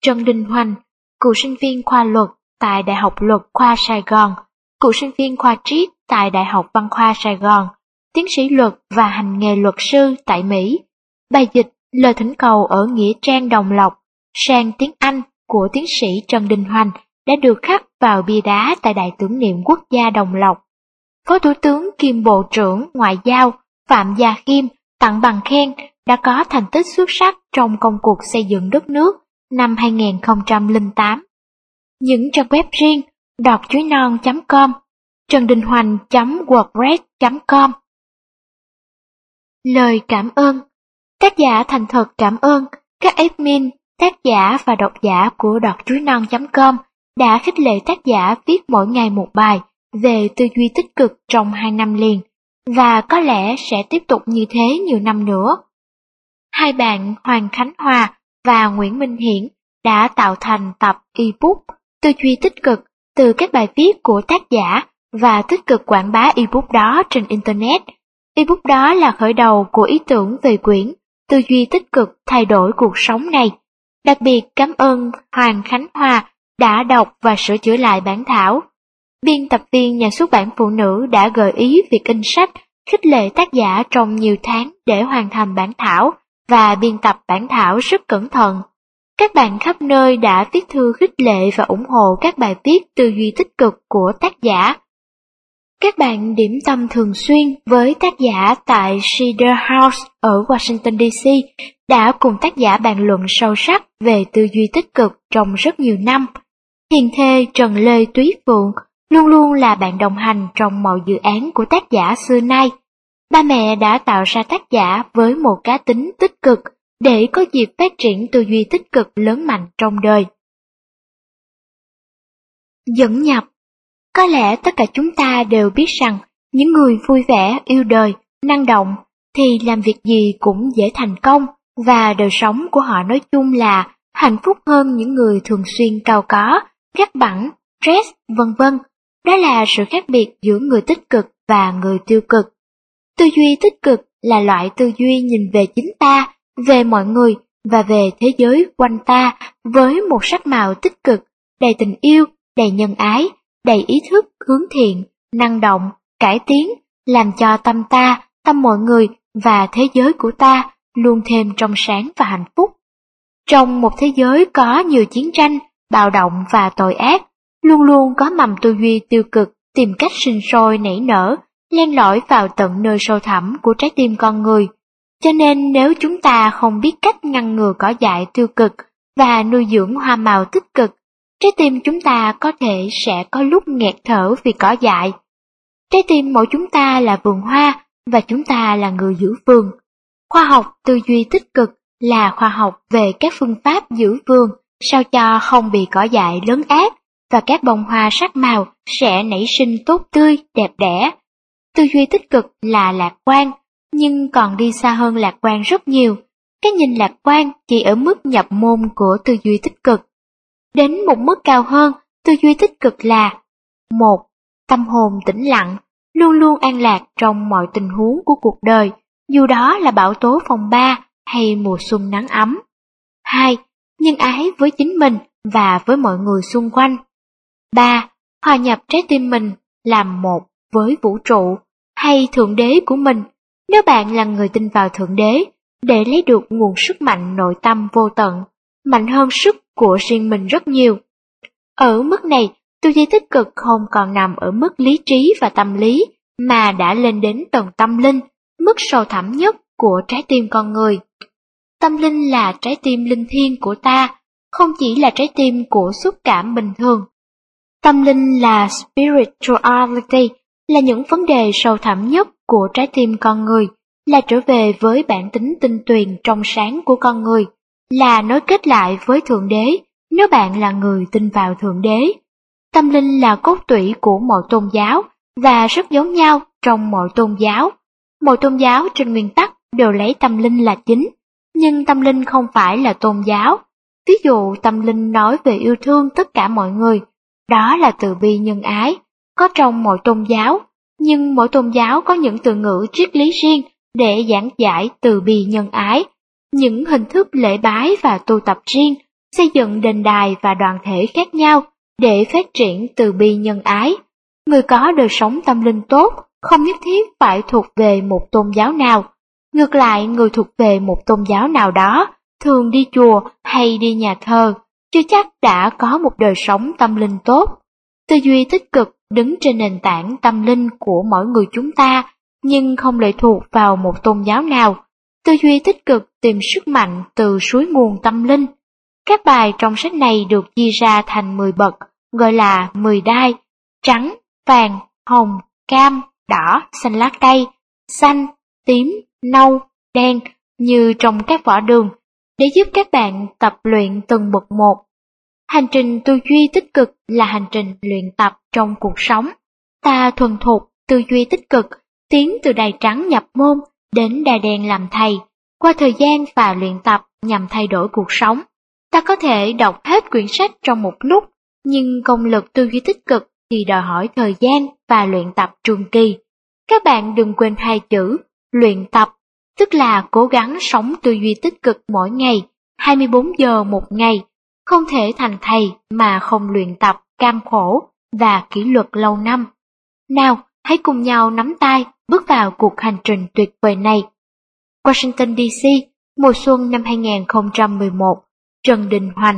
Trần Đình Hoành, cựu sinh viên khoa luật tại Đại học Luật khoa Sài Gòn, cựu sinh viên khoa triết tại Đại học Văn khoa Sài Gòn, tiến sĩ luật và hành nghề luật sư tại Mỹ. Bài dịch Lời thỉnh cầu ở Nghĩa trang Đồng Lộc sang tiếng Anh của tiến sĩ Trần Đình Hoành đã được khắc vào bia đá tại Đài tưởng niệm quốc gia Đồng Lộc. Phó Thủ tướng kiêm Bộ trưởng Ngoại giao Phạm Gia Khiêm tặng bằng khen đã có thành tích xuất sắc trong công cuộc xây dựng đất nước năm 2008. Những trang web riêng đọtchuối.com, trần-đình-hoành.wordpress.com. Lời cảm ơn. Tác giả thành thật cảm ơn các admin, tác giả và độc giả của đọtchuối.com đã khích lệ tác giả viết mỗi ngày một bài về tư duy tích cực trong 2 năm liền, và có lẽ sẽ tiếp tục như thế nhiều năm nữa. Hai bạn Hoàng Khánh Hòa và Nguyễn Minh Hiển đã tạo thành tập ebook Tư duy tích cực từ các bài viết của tác giả và tích cực quảng bá ebook đó trên Internet. Ebook đó là khởi đầu của ý tưởng về quyển Tư duy tích cực thay đổi cuộc sống này. Đặc biệt cảm ơn Hoàng Khánh Hòa đã đọc và sửa chữa lại bản thảo. Biên tập viên nhà xuất bản Phụ Nữ đã gợi ý việc in sách, khích lệ tác giả trong nhiều tháng để hoàn thành bản thảo và biên tập bản thảo rất cẩn thận. Các bạn khắp nơi đã viết thư khích lệ và ủng hộ các bài viết tư duy tích cực của tác giả. Các bạn điểm tâm thường xuyên với tác giả tại Cedar House ở Washington DC đã cùng tác giả bàn luận sâu sắc về tư duy tích cực trong rất nhiều năm. Hiền thê Trần Lê Túy Phượng luôn luôn là bạn đồng hành trong mọi dự án của tác giả xưa nay. Ba mẹ đã tạo ra tác giả với một cá tính tích cực để có dịp phát triển tư duy tích cực lớn mạnh trong đời. Dẫn nhập. Có lẽ tất cả chúng ta đều biết rằng những người vui vẻ, yêu đời, năng động thì làm việc gì cũng dễ thành công, và đời sống của họ nói chung là hạnh phúc hơn những người thường xuyên cao có, gắt bẵng, stress, vân vân. Đó là sự khác biệt giữa người tích cực và người tiêu cực. Tư duy tích cực là loại tư duy nhìn về chính ta, về mọi người và về thế giới quanh ta với một sắc màu tích cực, đầy tình yêu, đầy nhân ái, đầy ý thức hướng thiện, năng động, cải tiến, làm cho tâm ta, tâm mọi người và thế giới của ta luôn thêm trong sáng và hạnh phúc. Trong một thế giới có nhiều chiến tranh, bạo động và tội ác, luôn luôn có mầm tư duy tiêu cực tìm cách sinh sôi nảy nở, len lỏi vào tận nơi sâu thẳm của trái tim con người. Cho nên nếu chúng ta không biết cách ngăn ngừa cỏ dại tiêu cực và nuôi dưỡng hoa màu tích cực, trái tim chúng ta có thể sẽ có lúc nghẹt thở vì cỏ dại. Trái tim mỗi chúng ta là vườn hoa và chúng ta là người giữ vườn. Khoa học tư duy tích cực là khoa học về các phương pháp giữ vườn sao cho không bị cỏ dại lấn át và các bông hoa sắc màu sẽ nảy sinh tốt tươi, đẹp đẽ. Tư duy tích cực là lạc quan, nhưng còn đi xa hơn lạc quan rất nhiều. Cái nhìn lạc quan chỉ ở mức nhập môn của tư duy tích cực. Đến một mức cao hơn, tư duy tích cực là 1. Tâm hồn tĩnh lặng, luôn luôn an lạc trong mọi tình huống của cuộc đời, dù đó là bão tố phong ba hay mùa xuân nắng ấm. 2. Nhân ái với chính mình và với mọi người xung quanh. 3. Hòa nhập trái tim mình làm một với vũ trụ hay Thượng Đế của mình, nếu bạn là người tin vào Thượng Đế, để lấy được nguồn sức mạnh nội tâm vô tận, mạnh hơn sức của riêng mình rất nhiều. Ở mức này, tư duy tích cực không còn nằm ở mức lý trí và tâm lý, mà đã lên đến tầng tâm linh, mức sâu thẳm nhất của trái tim con người. Tâm linh là trái tim linh thiêng của ta, không chỉ là trái tim của xúc cảm bình thường. Tâm linh là spirituality, là những vấn đề sâu thẳm nhất của trái tim con người, là trở về với bản tính tinh tuyền trong sáng của con người, là nối kết lại với Thượng Đế nếu bạn là người tin vào Thượng Đế. Tâm linh là cốt tủy của mọi tôn giáo và rất giống nhau trong mọi tôn giáo. Mọi tôn giáo trên nguyên tắc đều lấy tâm linh là chính, nhưng tâm linh không phải là tôn giáo. Ví dụ tâm linh nói về yêu thương tất cả mọi người, đó là từ bi nhân ái, có trong mọi tôn giáo, nhưng mỗi tôn giáo có những từ ngữ triết lý riêng để giảng giải từ bi nhân ái, những hình thức lễ bái và tu tập riêng, xây dựng đền đài và đoàn thể khác nhau để phát triển từ bi nhân ái. Người có đời sống tâm linh tốt không nhất thiết phải thuộc về một tôn giáo nào. Ngược lại, người thuộc về một tôn giáo nào đó, thường đi chùa hay đi nhà thờ, chưa chắc đã có một đời sống tâm linh tốt. Tư duy tích cực đứng trên nền tảng tâm linh của mỗi người chúng ta, nhưng không lệ thuộc vào một tôn giáo nào. Tư duy tích cực tìm sức mạnh từ suối nguồn tâm linh. Các bài trong sách này được chia ra thành 10 bậc, gọi là 10 đai: trắng, vàng, hồng, cam, đỏ, xanh lá cây, xanh, tím, nâu, đen như trong các võ đường, để giúp các bạn tập luyện từng bậc một. Hành trình tư duy tích cực là hành trình luyện tập trong cuộc sống. Ta thuần thục tư duy tích cực, tiến từ đai trắng nhập môn đến đai đen làm thầy. Qua thời gian và luyện tập nhằm thay đổi cuộc sống, ta có thể đọc hết quyển sách trong một lúc, nhưng công lực tư duy tích cực thì đòi hỏi thời gian và luyện tập trường kỳ. Các bạn đừng quên hai chữ luyện tập, tức là cố gắng sống tư duy tích cực mỗi ngày, 24 giờ một ngày. Không thể thành thầy mà không luyện tập cam khổ và kỷ luật lâu năm. Nào, hãy cùng nhau nắm tay bước vào cuộc hành trình tuyệt vời này. Washington DC, mùa xuân năm 2011, Trần Đình Hoành.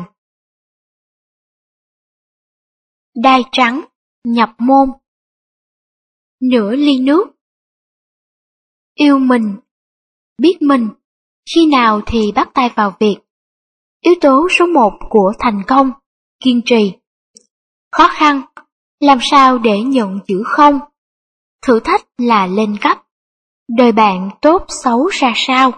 Đai trắng, nhập môn. Nửa ly nước. Yêu mình, biết mình, khi nào thì bắt tay vào việc. Yếu tố số 1 của thành công, kiên trì. Khó khăn, làm sao để nhận chữ không? Thử thách là lên cấp. Đời bạn tốt xấu ra sao?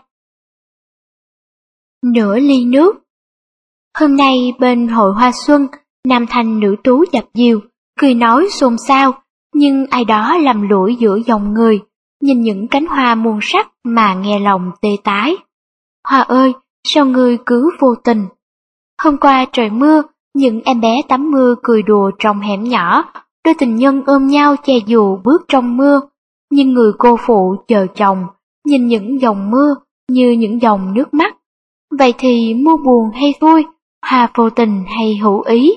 Nửa ly nước. Hôm nay bên hội hoa xuân, nam thanh nữ tú dập dìu, cười nói xôn xao, nhưng ai đó lầm lũi giữa dòng người, nhìn những cánh hoa muôn sắc mà nghe lòng tê tái. Hoa ơi, sao ngươi cứ vô tình? Hôm qua trời mưa, những em bé tắm mưa cười đùa trong hẻm nhỏ, đôi tình nhân ôm nhau che dù bước trong mưa, nhưng người cô phụ chờ chồng, nhìn những dòng mưa như những dòng nước mắt. Vậy thì mưa buồn hay vui, hoa vô tình hay hữu ý?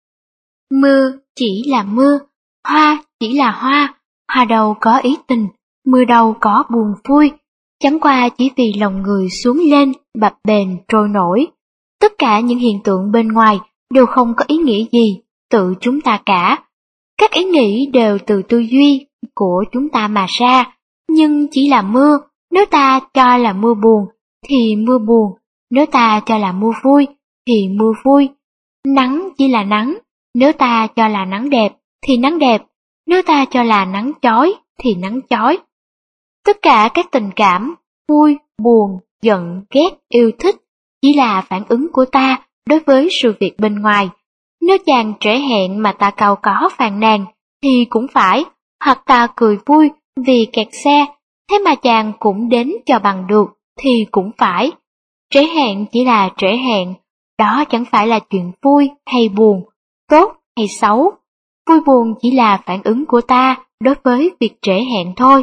Mưa chỉ là mưa, hoa chỉ là hoa, hoa đâu có ý tình, mưa đâu có buồn vui, chẳng qua chỉ vì lòng người xuống lên, bập bềnh trôi nổi. Tất cả những hiện tượng bên ngoài đều không có ý nghĩa gì, tự chúng ta cả. Các ý nghĩ đều từ tư duy của chúng ta mà ra, nhưng chỉ là mưa, nếu ta cho là mưa buồn, thì mưa buồn, nếu ta cho là mưa vui, thì mưa vui. Nắng chỉ là nắng, nếu ta cho là nắng đẹp, thì nắng đẹp, nếu ta cho là nắng chói, thì nắng chói. Tất cả các tình cảm, vui, buồn, giận, ghét, yêu thích, chỉ là phản ứng của ta đối với sự việc bên ngoài. Nếu chàng trễ hẹn mà ta cau có phàn nàn, thì cũng phải, hoặc ta cười vui vì kẹt xe, thế mà chàng cũng đến cho bằng được, thì cũng phải. Trễ hẹn chỉ là trễ hẹn, đó chẳng phải là chuyện vui hay buồn, tốt hay xấu. Vui buồn chỉ là phản ứng của ta đối với việc trễ hẹn thôi.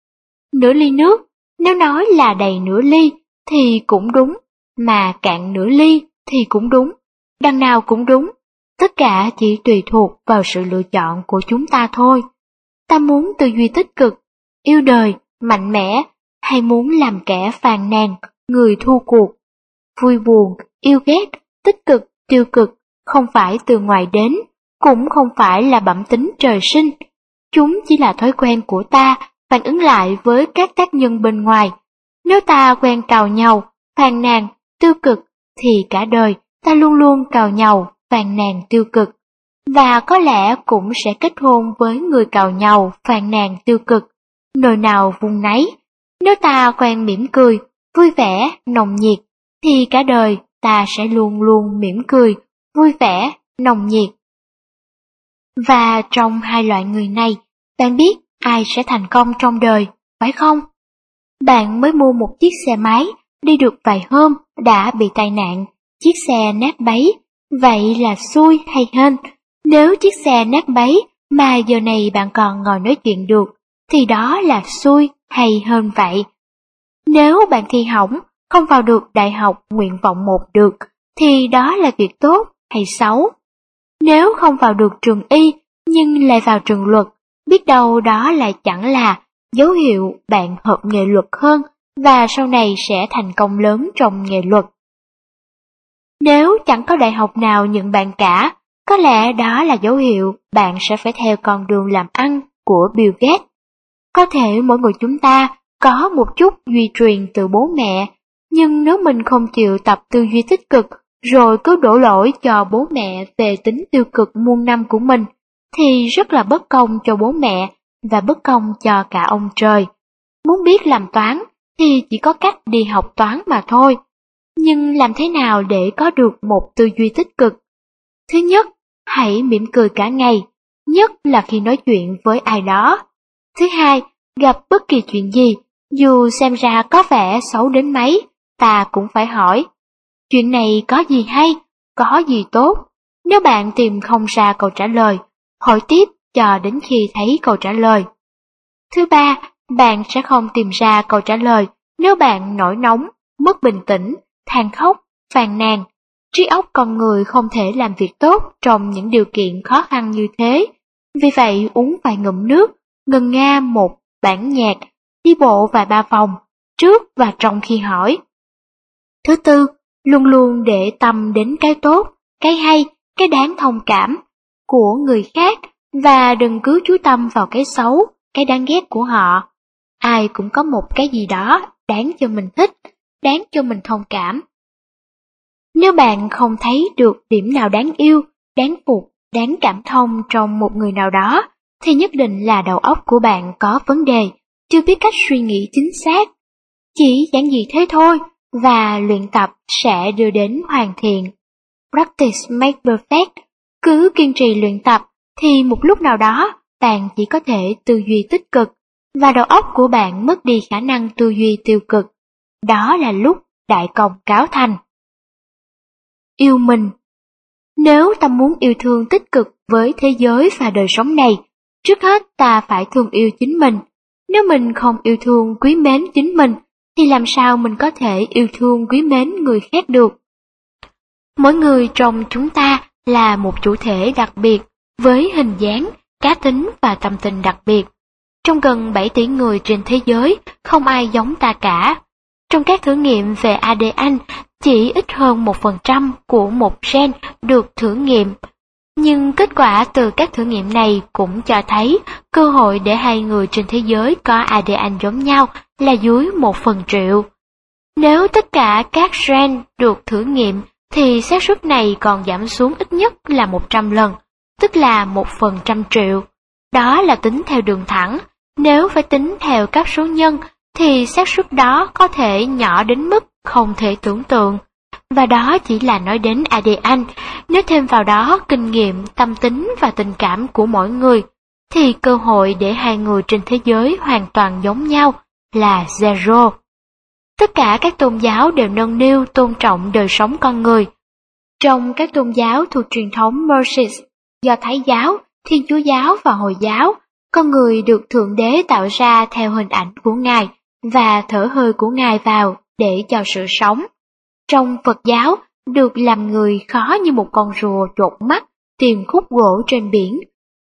Nửa ly nước, nếu nói là đầy nửa ly thì cũng đúng, mà cạn nửa ly thì cũng đúng, đằng nào cũng đúng. Tất cả chỉ tùy thuộc vào sự lựa chọn của chúng ta thôi. Ta muốn tư duy tích cực, yêu đời, mạnh mẽ, hay muốn làm kẻ phàn nàn, người thua cuộc. Vui buồn, yêu ghét, tích cực, tiêu cực, không phải từ ngoài đến, cũng không phải là bẩm tính trời sinh. Chúng chỉ là thói quen của ta, phản ứng lại với các tác nhân bên ngoài. Nếu ta quen càu nhàu, phàn nàn, tiêu cực, thì cả đời ta luôn luôn càu nhàu, phàn nàn tiêu cực. Và có lẽ cũng sẽ kết hôn với người càu nhàu, phàn nàn tiêu cực. Nồi nào vung nấy. Nếu ta quen mỉm cười, vui vẻ, nồng nhiệt, thì cả đời ta sẽ luôn luôn mỉm cười, vui vẻ, nồng nhiệt. Và trong hai loại người này, bạn biết ai sẽ thành công trong đời, phải không? Bạn mới mua một chiếc xe máy, đi được vài hôm đã bị tai nạn, chiếc xe nát bấy, vậy là xui hay hên? Nếu chiếc xe nát bấy mà giờ này bạn còn ngồi nói chuyện được, thì đó là xui hay hên vậy? Nếu bạn thi hỏng, không vào được đại học nguyện vọng 1 được, thì đó là việc tốt hay xấu. Nếu không vào được trường y nhưng lại vào trường luật, biết đâu đó lại chẳng là dấu hiệu bạn hợp nghề luật hơn và sau này sẽ thành công lớn trong nghề luật. Nếu chẳng có đại học nào nhận bạn cả, có lẽ đó là dấu hiệu bạn sẽ phải theo con đường làm ăn của Bill Gates. Có thể mỗi người chúng ta có một chút duy truyền từ bố mẹ, nhưng nếu mình không chịu tập tư duy tích cực rồi cứ đổ lỗi cho bố mẹ về tính tiêu cực muôn năm của mình, thì rất là bất công cho bố mẹ và bất công cho cả ông trời. Muốn biết làm toán thì chỉ có cách đi học toán mà thôi. Nhưng làm thế nào để có được một tư duy tích cực? Thứ nhất, hãy mỉm cười cả ngày, nhất là khi nói chuyện với ai đó. Thứ hai, gặp bất kỳ chuyện gì, dù xem ra có vẻ xấu đến mấy, ta cũng phải hỏi, chuyện này có gì hay, có gì tốt? Nếu bạn tìm không ra câu trả lời, hỏi tiếp cho đến khi thấy câu trả lời. Thứ ba, bạn sẽ không tìm ra câu trả lời nếu bạn nổi nóng, mất bình tĩnh, than khóc, phàn nàn. Trí óc con người không thể làm việc tốt trong những điều kiện khó khăn như thế. Vì vậy uống vài ngụm nước, ngân nga một bản nhạc, đi bộ vài ba vòng, trước và trong khi hỏi. Thứ tư, luôn luôn để tâm đến cái tốt, cái hay, cái đáng thông cảm của người khác và đừng cứ chú tâm vào cái xấu, cái đáng ghét của họ. Ai cũng có một cái gì đó đáng cho mình thích, đáng cho mình thông cảm. Nếu bạn không thấy được điểm nào đáng yêu, đáng phục, đáng cảm thông trong một người nào đó, thì nhất định là đầu óc của bạn có vấn đề, chưa biết cách suy nghĩ chính xác. Chỉ giản dị thế thôi, và luyện tập sẽ đưa đến hoàn thiện. Practice makes perfect. Cứ kiên trì luyện tập, thì một lúc nào đó, bạn chỉ có thể tư duy tích cực, và đầu óc của bạn mất đi khả năng tư duy tiêu cực. Đó là lúc đại công cáo thành. Yêu mình. Nếu ta muốn yêu thương tích cực với thế giới và đời sống này, trước hết ta phải thương yêu chính mình. Nếu mình không yêu thương quý mến chính mình, thì làm sao mình có thể yêu thương quý mến người khác được? Mỗi người trong chúng ta là một chủ thể đặc biệt, với hình dáng, cá tính và tâm tình đặc biệt. Trong gần 7 tỷ người trên thế giới, không ai giống ta cả. Trong các thử nghiệm về ADN, chỉ ít hơn 1% của một gen được thử nghiệm. Nhưng kết quả từ các thử nghiệm này cũng cho thấy cơ hội để hai người trên thế giới có ADN giống nhau là dưới 1/1000. Nếu tất cả các gen được thử nghiệm thì xác suất này còn giảm xuống ít nhất là 100 lần, tức là 1/100.000.000. Đó là tính theo đường thẳng. Nếu phải tính theo các số nhân thì xác suất đó có thể nhỏ đến mức không thể tưởng tượng. Và đó chỉ là nói đến ADN. Nếu thêm vào đó kinh nghiệm, tâm tính và tình cảm của mỗi người, thì cơ hội để hai người trên thế giới hoàn toàn giống nhau là zero. Tất cả các tôn giáo đều nâng niu tôn trọng đời sống con người. Trong các tôn giáo thuộc truyền thống Marxist, Do Thái giáo, Thiên Chúa giáo và Hồi giáo, con người được Thượng Đế tạo ra theo hình ảnh của Ngài và thở hơi của Ngài vào để cho sự sống. Trong Phật giáo, được làm người khó như một con rùa chột mắt tìm khúc gỗ trên biển.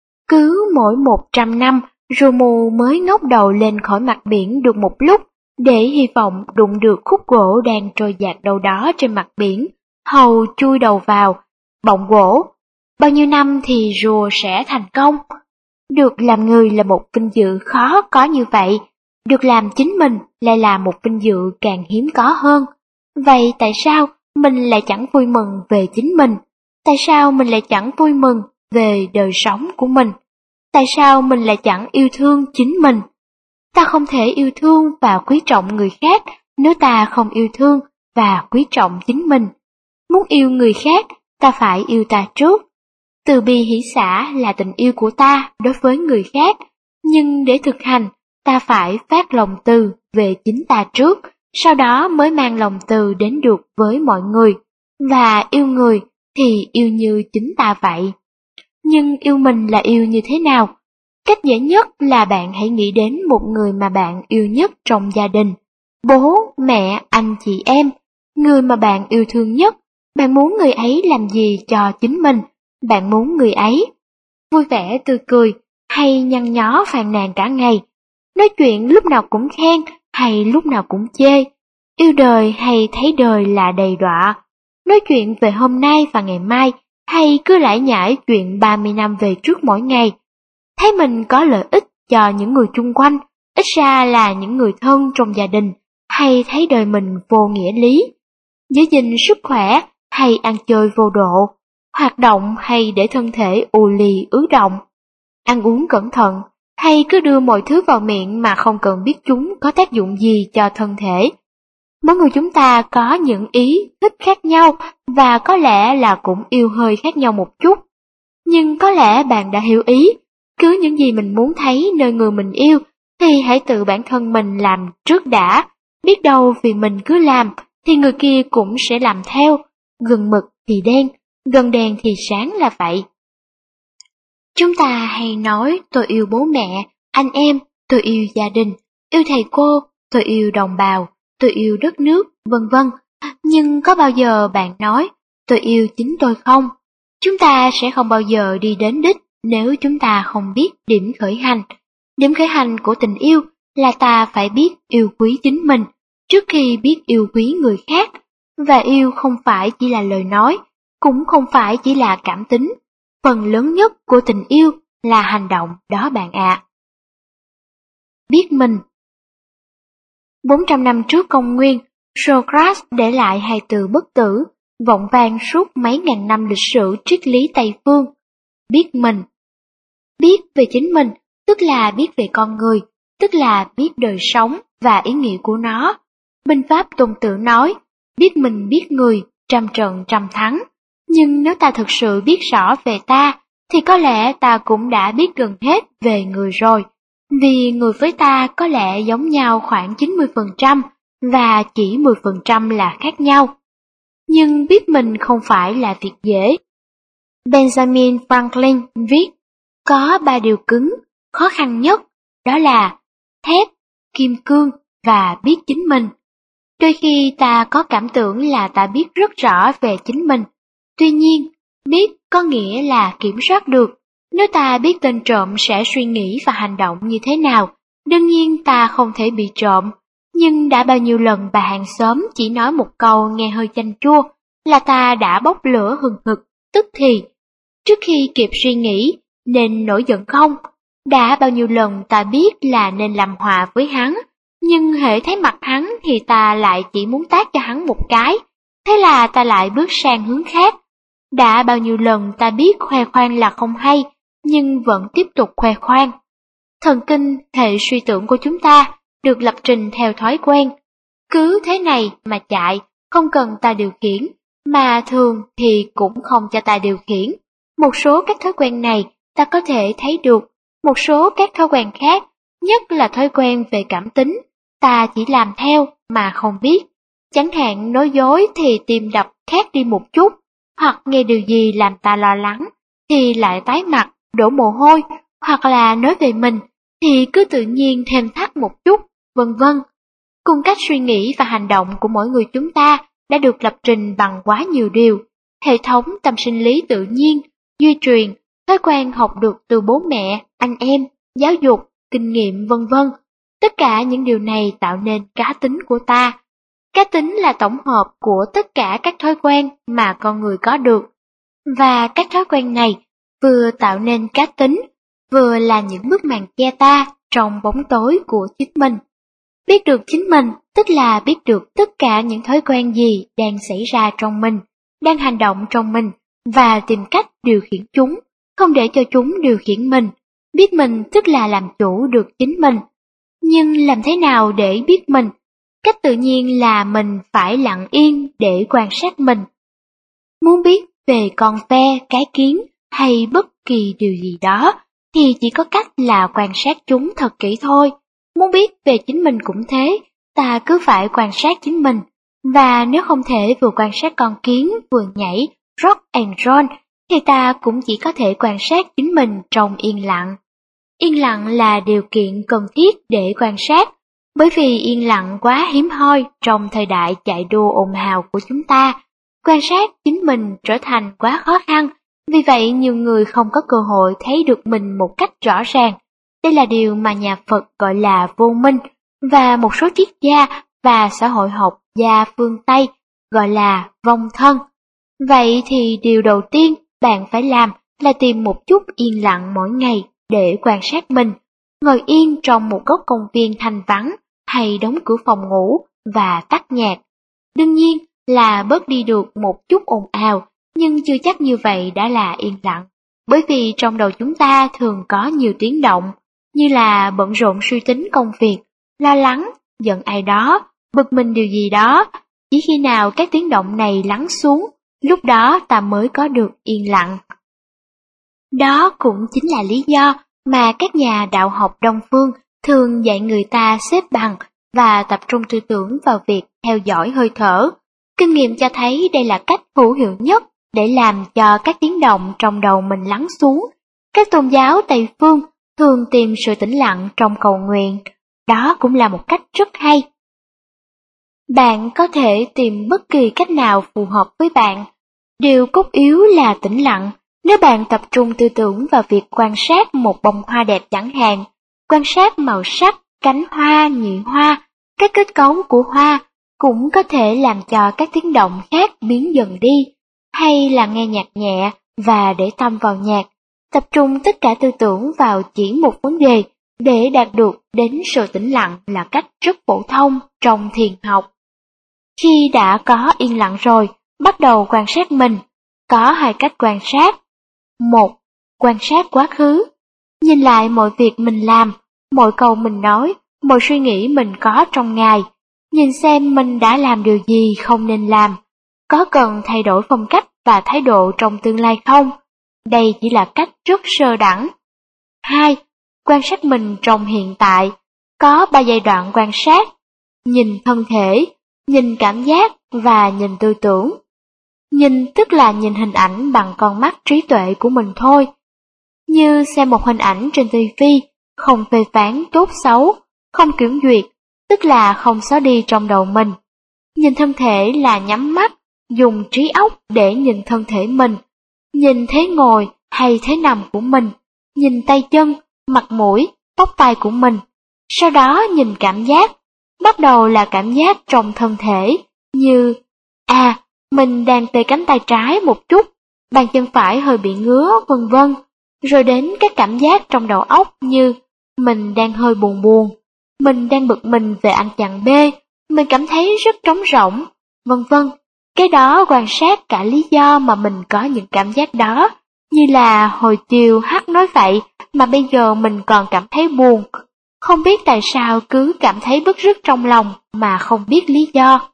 Cứ mỗi 100 năm, rùa mù mới ngóc đầu lên khỏi mặt biển được một lúc, để hy vọng đụng được khúc gỗ đang trôi dạt đâu đó trên mặt biển, hầu chui đầu vào bọng gỗ. Bao nhiêu năm thì rùa sẽ thành công? Được làm người là một vinh dự khó có như vậy, được làm chính mình lại là một vinh dự càng hiếm có hơn. Vậy tại sao mình lại chẳng vui mừng về chính mình? Tại sao mình lại chẳng vui mừng về đời sống của mình? Tại sao mình lại chẳng yêu thương chính mình? Ta không thể yêu thương và quý trọng người khác nếu ta không yêu thương và quý trọng chính mình. Muốn yêu người khác, ta phải yêu ta trước. Từ bi hỷ xả là tình yêu của ta đối với người khác, nhưng để thực hành, ta phải phát lòng từ về chính ta trước, sau đó mới mang lòng từ đến được với mọi người, và yêu người thì yêu như chính ta vậy. Nhưng yêu mình là yêu như thế nào? Cách dễ nhất là bạn hãy nghĩ đến một người mà bạn yêu nhất trong gia đình, bố, mẹ, anh chị em, người mà bạn yêu thương nhất, Bạn muốn người ấy làm gì cho chính mình? Bạn muốn người ấy vui vẻ tươi cười hay nhăn nhó phàn nàn cả ngày? Nói chuyện lúc nào cũng khen hay lúc nào cũng chê? Yêu đời hay thấy đời là đầy đọa? Nói chuyện về hôm nay và ngày mai hay cứ lải nhải chuyện 30 năm về trước mỗi ngày? Thấy mình có lợi ích cho những người chung quanh, ít ra là những người thân trong gia đình, hay thấy đời mình vô nghĩa lý? Giữ gìn sức khỏe hay ăn chơi vô độ? Hoạt động hay để thân thể ù lì ứ động? Ăn uống cẩn thận hay cứ đưa mọi thứ vào miệng mà không cần biết chúng có tác dụng gì cho thân thể? Mỗi người chúng ta có những ý thích khác nhau và có lẽ là cũng yêu hơi khác nhau một chút. Nhưng có lẽ bạn đã hiểu ý, cứ những gì mình muốn thấy nơi người mình yêu thì hãy tự bản thân mình làm trước đã. Biết đâu vì mình cứ làm thì người kia cũng sẽ làm theo. Gần mực thì đen, gần đèn thì sáng là vậy. Chúng ta hay nói tôi yêu bố mẹ, anh em, tôi yêu gia đình, yêu thầy cô, tôi yêu đồng bào, tôi yêu đất nước, vân vân. Nhưng có bao giờ bạn nói tôi yêu chính tôi không? Chúng ta sẽ không bao giờ đi đến đích nếu chúng ta không biết điểm khởi hành. Điểm khởi hành của tình yêu là ta phải biết yêu quý chính mình trước khi biết yêu quý người khác. Và yêu không phải chỉ là lời nói, cũng không phải chỉ là cảm tính. Phần lớn nhất của tình yêu là hành động đó bạn ạ. Biết mình. 400 năm trước công nguyên, Socrates để lại hai từ bất tử, vọng vang suốt mấy ngàn năm lịch sử triết lý Tây phương. Biết mình. Biết về chính mình, tức là biết về con người, tức là biết đời sống và ý nghĩa của nó. Binh pháp Tôn Tử nói, biết mình biết người, trăm trận trăm thắng. Nhưng nếu ta thực sự biết rõ về ta, thì có lẽ ta cũng đã biết gần hết về người rồi. Vì người với ta có lẽ giống nhau khoảng 90% và chỉ 10% là khác nhau. Nhưng biết mình không phải là việc dễ. Benjamin Franklin viết, có 3 điều cứng, khó khăn nhất, đó là thép, kim cương và biết chính mình. Đôi khi ta có cảm tưởng là ta biết rất rõ về chính mình. Tuy nhiên, biết có nghĩa là kiểm soát được. Nếu ta biết tên trộm sẽ suy nghĩ và hành động như thế nào, đương nhiên ta không thể bị trộm. Nhưng đã bao nhiêu lần bà hàng xóm chỉ nói một câu nghe hơi chanh chua là ta đã bốc lửa hừng hực, tức thì. Trước khi kịp suy nghĩ, nên nổi giận không? Đã bao nhiêu lần ta biết là nên làm hòa với hắn, nhưng hễ thấy mặt hắn thì ta lại chỉ muốn tát cho hắn một cái, thế là ta lại bước sang hướng khác. Đã bao nhiêu lần ta biết khoe khoang là không hay, nhưng vẫn tiếp tục khoe khoang. Thần kinh, hệ suy tưởng của chúng ta được lập trình theo thói quen. Cứ thế này mà chạy, không cần ta điều khiển, mà thường thì cũng không cho ta điều khiển. Một số các thói quen này ta có thể thấy được, một số các thói quen khác, nhất là thói quen về cảm tính, ta chỉ làm theo mà không biết. Chẳng hạn nói dối thì tim đập khác đi một chút, hoặc nghe điều gì làm ta lo lắng thì lại tái mặt, đổ mồ hôi, hoặc là nói về mình thì cứ tự nhiên thêm thắt một chút, vân vân. Cùng cách suy nghĩ và hành động của mỗi người chúng ta đã được lập trình bằng quá nhiều điều. Hệ thống tâm sinh lý tự nhiên, duy truyền, thói quen học được từ bố mẹ, anh em, giáo dục, kinh nghiệm vân vân. Tất cả những điều này tạo nên cá tính của ta. Cá tính là tổng hợp của tất cả các thói quen mà con người có được. Và các thói quen này vừa tạo nên cá tính, vừa là những bức màn che ta trong bóng tối của chính mình. Biết được chính mình, tức là biết được tất cả những thói quen gì đang xảy ra trong mình, đang hành động trong mình, và tìm cách điều khiển chúng, không để cho chúng điều khiển mình. Biết mình tức là làm chủ được chính mình. Nhưng làm thế nào để biết mình? Cách tự nhiên là mình phải lặng yên để quan sát mình. Muốn biết về con ve, cái kiến hay bất kỳ điều gì đó, thì chỉ có cách là quan sát chúng thật kỹ thôi. Muốn biết về chính mình cũng thế, ta cứ phải quan sát chính mình. Và nếu không thể vừa quan sát con kiến vừa nhảy rock and roll, thì ta cũng chỉ có thể quan sát chính mình trong yên lặng. Yên lặng là điều kiện cần thiết để quan sát, bởi vì yên lặng quá hiếm hoi trong thời đại chạy đua ồn ào của chúng ta. quan sát chính mình trở thành quá khó khăn, vì vậy nhiều người không có cơ hội thấy được mình một cách rõ ràng. Đây là điều mà nhà Phật gọi là vô minh, và một số triết gia và xã hội học gia phương Tây gọi là vong thân. Vậy thì điều đầu tiên bạn phải làm là tìm một chút yên lặng mỗi ngày để quan sát mình, ngồi yên trong một góc công viên thanh vắng hay đóng cửa phòng ngủ và tắt nhạc. Đương nhiên là bớt đi được một chút ồn ào, nhưng chưa chắc như vậy đã là yên lặng, bởi vì trong đầu chúng ta thường có nhiều tiếng động, như là bận rộn suy tính công việc, lo lắng, giận ai đó, bực mình điều gì đó. Chỉ khi nào các tiếng động này lắng xuống, lúc đó ta mới có được yên lặng. Đó cũng chính là lý do mà các nhà đạo học Đông phương thường dạy người ta xếp bằng và tập trung tư tưởng vào việc theo dõi hơi thở. Kinh nghiệm cho thấy đây là cách hữu hiệu nhất để làm cho các tiếng động trong đầu mình lắng xuống. Các tôn giáo Tây phương thường tìm sự tĩnh lặng trong cầu nguyện. Đó cũng là một cách rất hay. Bạn có thể tìm bất kỳ cách nào phù hợp với bạn. Điều cốt yếu là tĩnh lặng. Nếu bạn tập trung tư tưởng vào việc quan sát một bông hoa đẹp chẳng hạn, quan sát màu sắc, cánh hoa, nhụy hoa, các kết cấu của hoa, cũng có thể làm cho các tiếng động khác biến dần đi, hay là nghe nhạc nhẹ và để tâm vào nhạc, tập trung tất cả tư tưởng vào chỉ một vấn đề để đạt được đến sự tĩnh lặng là cách rất phổ thông trong thiền học. Khi đã có yên lặng rồi, bắt đầu quan sát mình. Có hai cách quan sát. Một, quan sát quá khứ. Nhìn lại mọi việc mình làm, mọi câu mình nói, mọi suy nghĩ mình có trong ngày. Nhìn xem mình đã làm điều gì không nên làm. Có cần thay đổi phong cách và thái độ trong tương lai không? Đây chỉ là cách rất sơ đẳng. 2. Quan sát mình trong hiện tại. Có 3 giai đoạn quan sát. Nhìn thân thể, nhìn cảm giác và nhìn tư tưởng. Nhìn tức là nhìn hình ảnh bằng con mắt trí tuệ của mình thôi. Như xem một hình ảnh trên TV, không phê phán tốt xấu, không kiểm duyệt, tức là không xóa đi trong đầu mình. Nhìn thân thể là nhắm mắt, dùng trí óc để nhìn thân thể mình. Nhìn thế ngồi hay thế nằm của mình, nhìn tay chân, mặt mũi, tóc tai của mình. Sau đó nhìn cảm giác. Bắt đầu là cảm giác trong thân thể, như mình đang tê cánh tay trái một chút, bàn chân phải hơi bị ngứa, vân vân. Rồi đến các cảm giác trong đầu óc như mình đang hơi buồn buồn, mình đang bực mình về anh chàng B, mình cảm thấy rất trống rỗng, vân vân. Cái đó quan sát cả lý do mà mình có những cảm giác đó, như là hồi chiều H nói vậy mà bây giờ mình còn cảm thấy buồn. Không biết tại sao cứ cảm thấy bứt rứt trong lòng mà không biết lý do.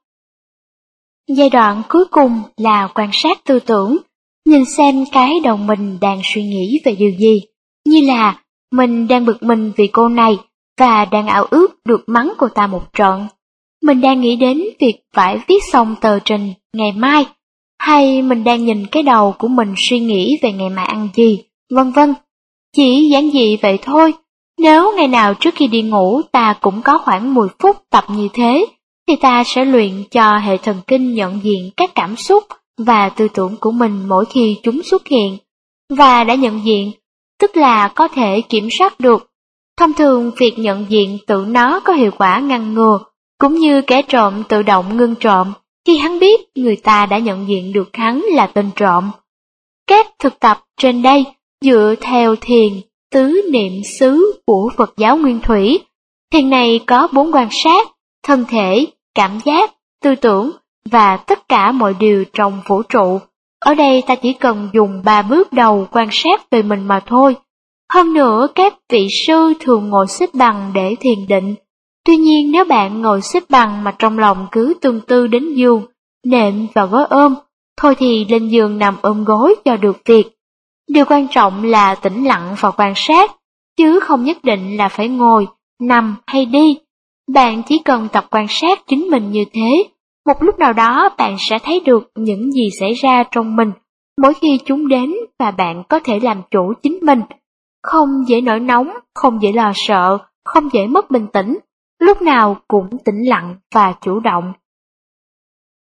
Giai đoạn cuối cùng là quan sát tư tưởng, nhìn xem cái đầu mình đang suy nghĩ về điều gì, như là mình đang bực mình vì cô này và đang ảo ước được mắng cô ta một trận. Mình đang nghĩ đến việc phải viết xong tờ trình ngày mai, hay mình đang nhìn cái đầu của mình suy nghĩ về ngày mai ăn gì, vân vân. Chỉ giản dị vậy thôi. Nếu ngày nào trước khi đi ngủ ta cũng có khoảng 10 phút tập như thế, thì ta sẽ luyện cho hệ thần kinh nhận diện các cảm xúc và tư tưởng của mình mỗi khi chúng xuất hiện. Và đã nhận diện, tức là có thể kiểm soát được. Thông thường việc nhận diện tự nó có hiệu quả ngăn ngừa, cũng như kẻ trộm tự động ngưng trộm khi hắn biết người ta đã nhận diện được hắn là tên trộm. Các thực tập trên đây dựa theo thiền tứ niệm xứ của Phật giáo Nguyên Thủy. Thiền này có 4 quan sát: thân thể, cảm giác, tư tưởng và tất cả mọi điều trong vũ trụ. Ở đây ta chỉ cần dùng 3 bước đầu quan sát về mình mà thôi. Hơn nữa, các vị sư thường ngồi xếp bằng để thiền định. Tuy nhiên nếu bạn ngồi xếp bằng mà trong lòng cứ tương tư đến giường, nệm và gối ôm, thôi thì lên giường nằm ôm gối cho được việc. Điều quan trọng là tĩnh lặng và quan sát, chứ không nhất định là phải ngồi, nằm hay đi. Bạn chỉ cần tập quan sát chính mình như thế, một lúc nào đó bạn sẽ thấy được những gì xảy ra trong mình mỗi khi chúng đến và bạn có thể làm chủ chính mình. Không dễ nổi nóng, không dễ lo sợ, không dễ mất bình tĩnh, lúc nào cũng tĩnh lặng và chủ động.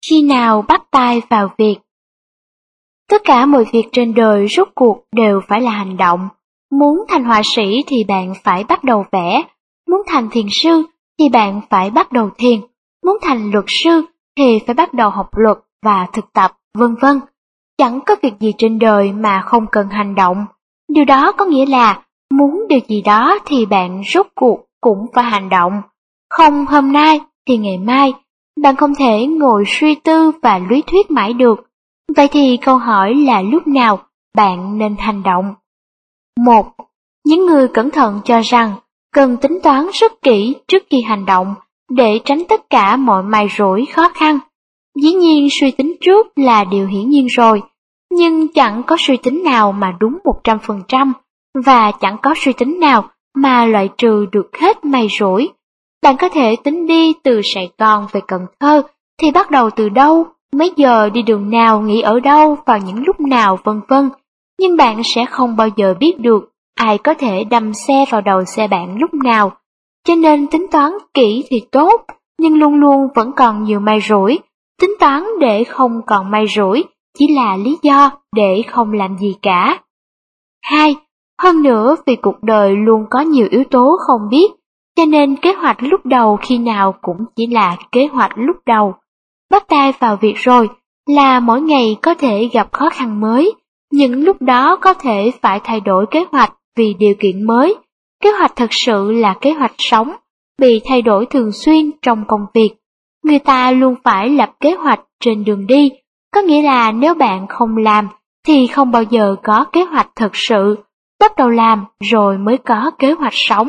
khi nào bắt tay vào việc. Tất cả mọi việc trên đời rốt cuộc đều phải là hành động. Muốn thành họa sĩ thì bạn phải bắt đầu vẽ, muốn thành thiền sư thì bạn phải bắt đầu thiền, muốn thành luật sư thì phải bắt đầu học luật và thực tập, vân vân. Chẳng có việc gì trên đời mà không cần hành động. Điều đó có nghĩa là muốn điều gì đó thì bạn rốt cuộc cũng phải hành động. Không hôm nay thì ngày mai, bạn không thể ngồi suy tư và lý thuyết mãi được. Vậy thì câu hỏi là lúc nào bạn nên hành động? 1. Những người cẩn thận cho rằng cần tính toán rất kỹ trước khi hành động để tránh tất cả mọi mài rủi khó khăn. Dĩ nhiên suy tính trước là điều hiển nhiên rồi, nhưng chẳng có suy tính nào mà đúng 100% và chẳng có suy tính nào mà loại trừ được hết mài rủi. Bạn có thể tính đi từ Sài Gòn về Cần Thơ thì bắt đầu từ đâu, mấy giờ đi đường nào, nghỉ ở đâu, vào những lúc nào, vân vân. Nhưng bạn sẽ không bao giờ biết được ai có thể đâm xe vào đầu xe bạn lúc nào. Cho nên tính toán kỹ thì tốt, nhưng luôn luôn vẫn còn nhiều may rủi. Tính toán để không còn may rủi chỉ là lý do để không làm gì cả. 2. Hơn nữa vì cuộc đời luôn có nhiều yếu tố không biết, cho nên kế hoạch lúc đầu khi nào cũng chỉ là kế hoạch lúc đầu. Bắt tay vào việc rồi là mỗi ngày có thể gặp khó khăn mới, những lúc đó có thể phải thay đổi kế hoạch vì điều kiện mới. Kế hoạch thực sự là kế hoạch sống, bị thay đổi thường xuyên trong công việc. Người ta luôn phải lập kế hoạch trên đường đi, có nghĩa là nếu bạn không làm thì không bao giờ có kế hoạch thực sự, bắt đầu làm rồi mới có kế hoạch sống.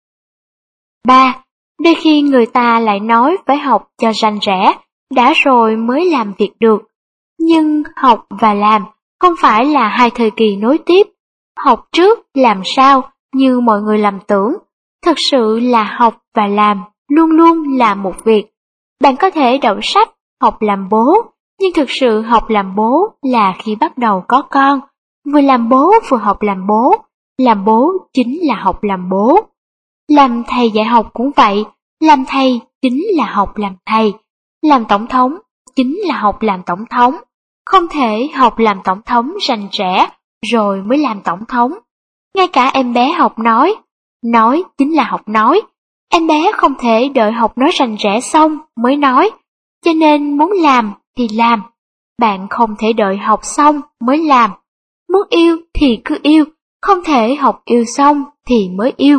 3. Đôi khi người ta lại nói phải học cho rành rẽ, đã rồi mới làm việc được. Nhưng học và làm không phải là hai thời kỳ nối tiếp. Học trước làm sau như mọi người lầm tưởng. Thực sự là học và làm luôn luôn là một việc. Bạn có thể đọc sách, học làm bố, nhưng thực sự học làm bố là khi bắt đầu có con. Vừa làm bố vừa học làm bố chính là học làm bố. Làm thầy dạy học cũng vậy, làm thầy chính là học làm thầy. Làm tổng thống chính là học làm tổng thống. Không thể học làm tổng thống rành rẽ rồi mới làm tổng thống. Ngay cả em bé học nói chính là học nói. Em bé không thể đợi học nói rành rẽ xong mới nói, cho nên muốn làm thì làm. Bạn không thể đợi học xong mới làm. Muốn yêu thì cứ yêu, không thể học yêu xong thì mới yêu.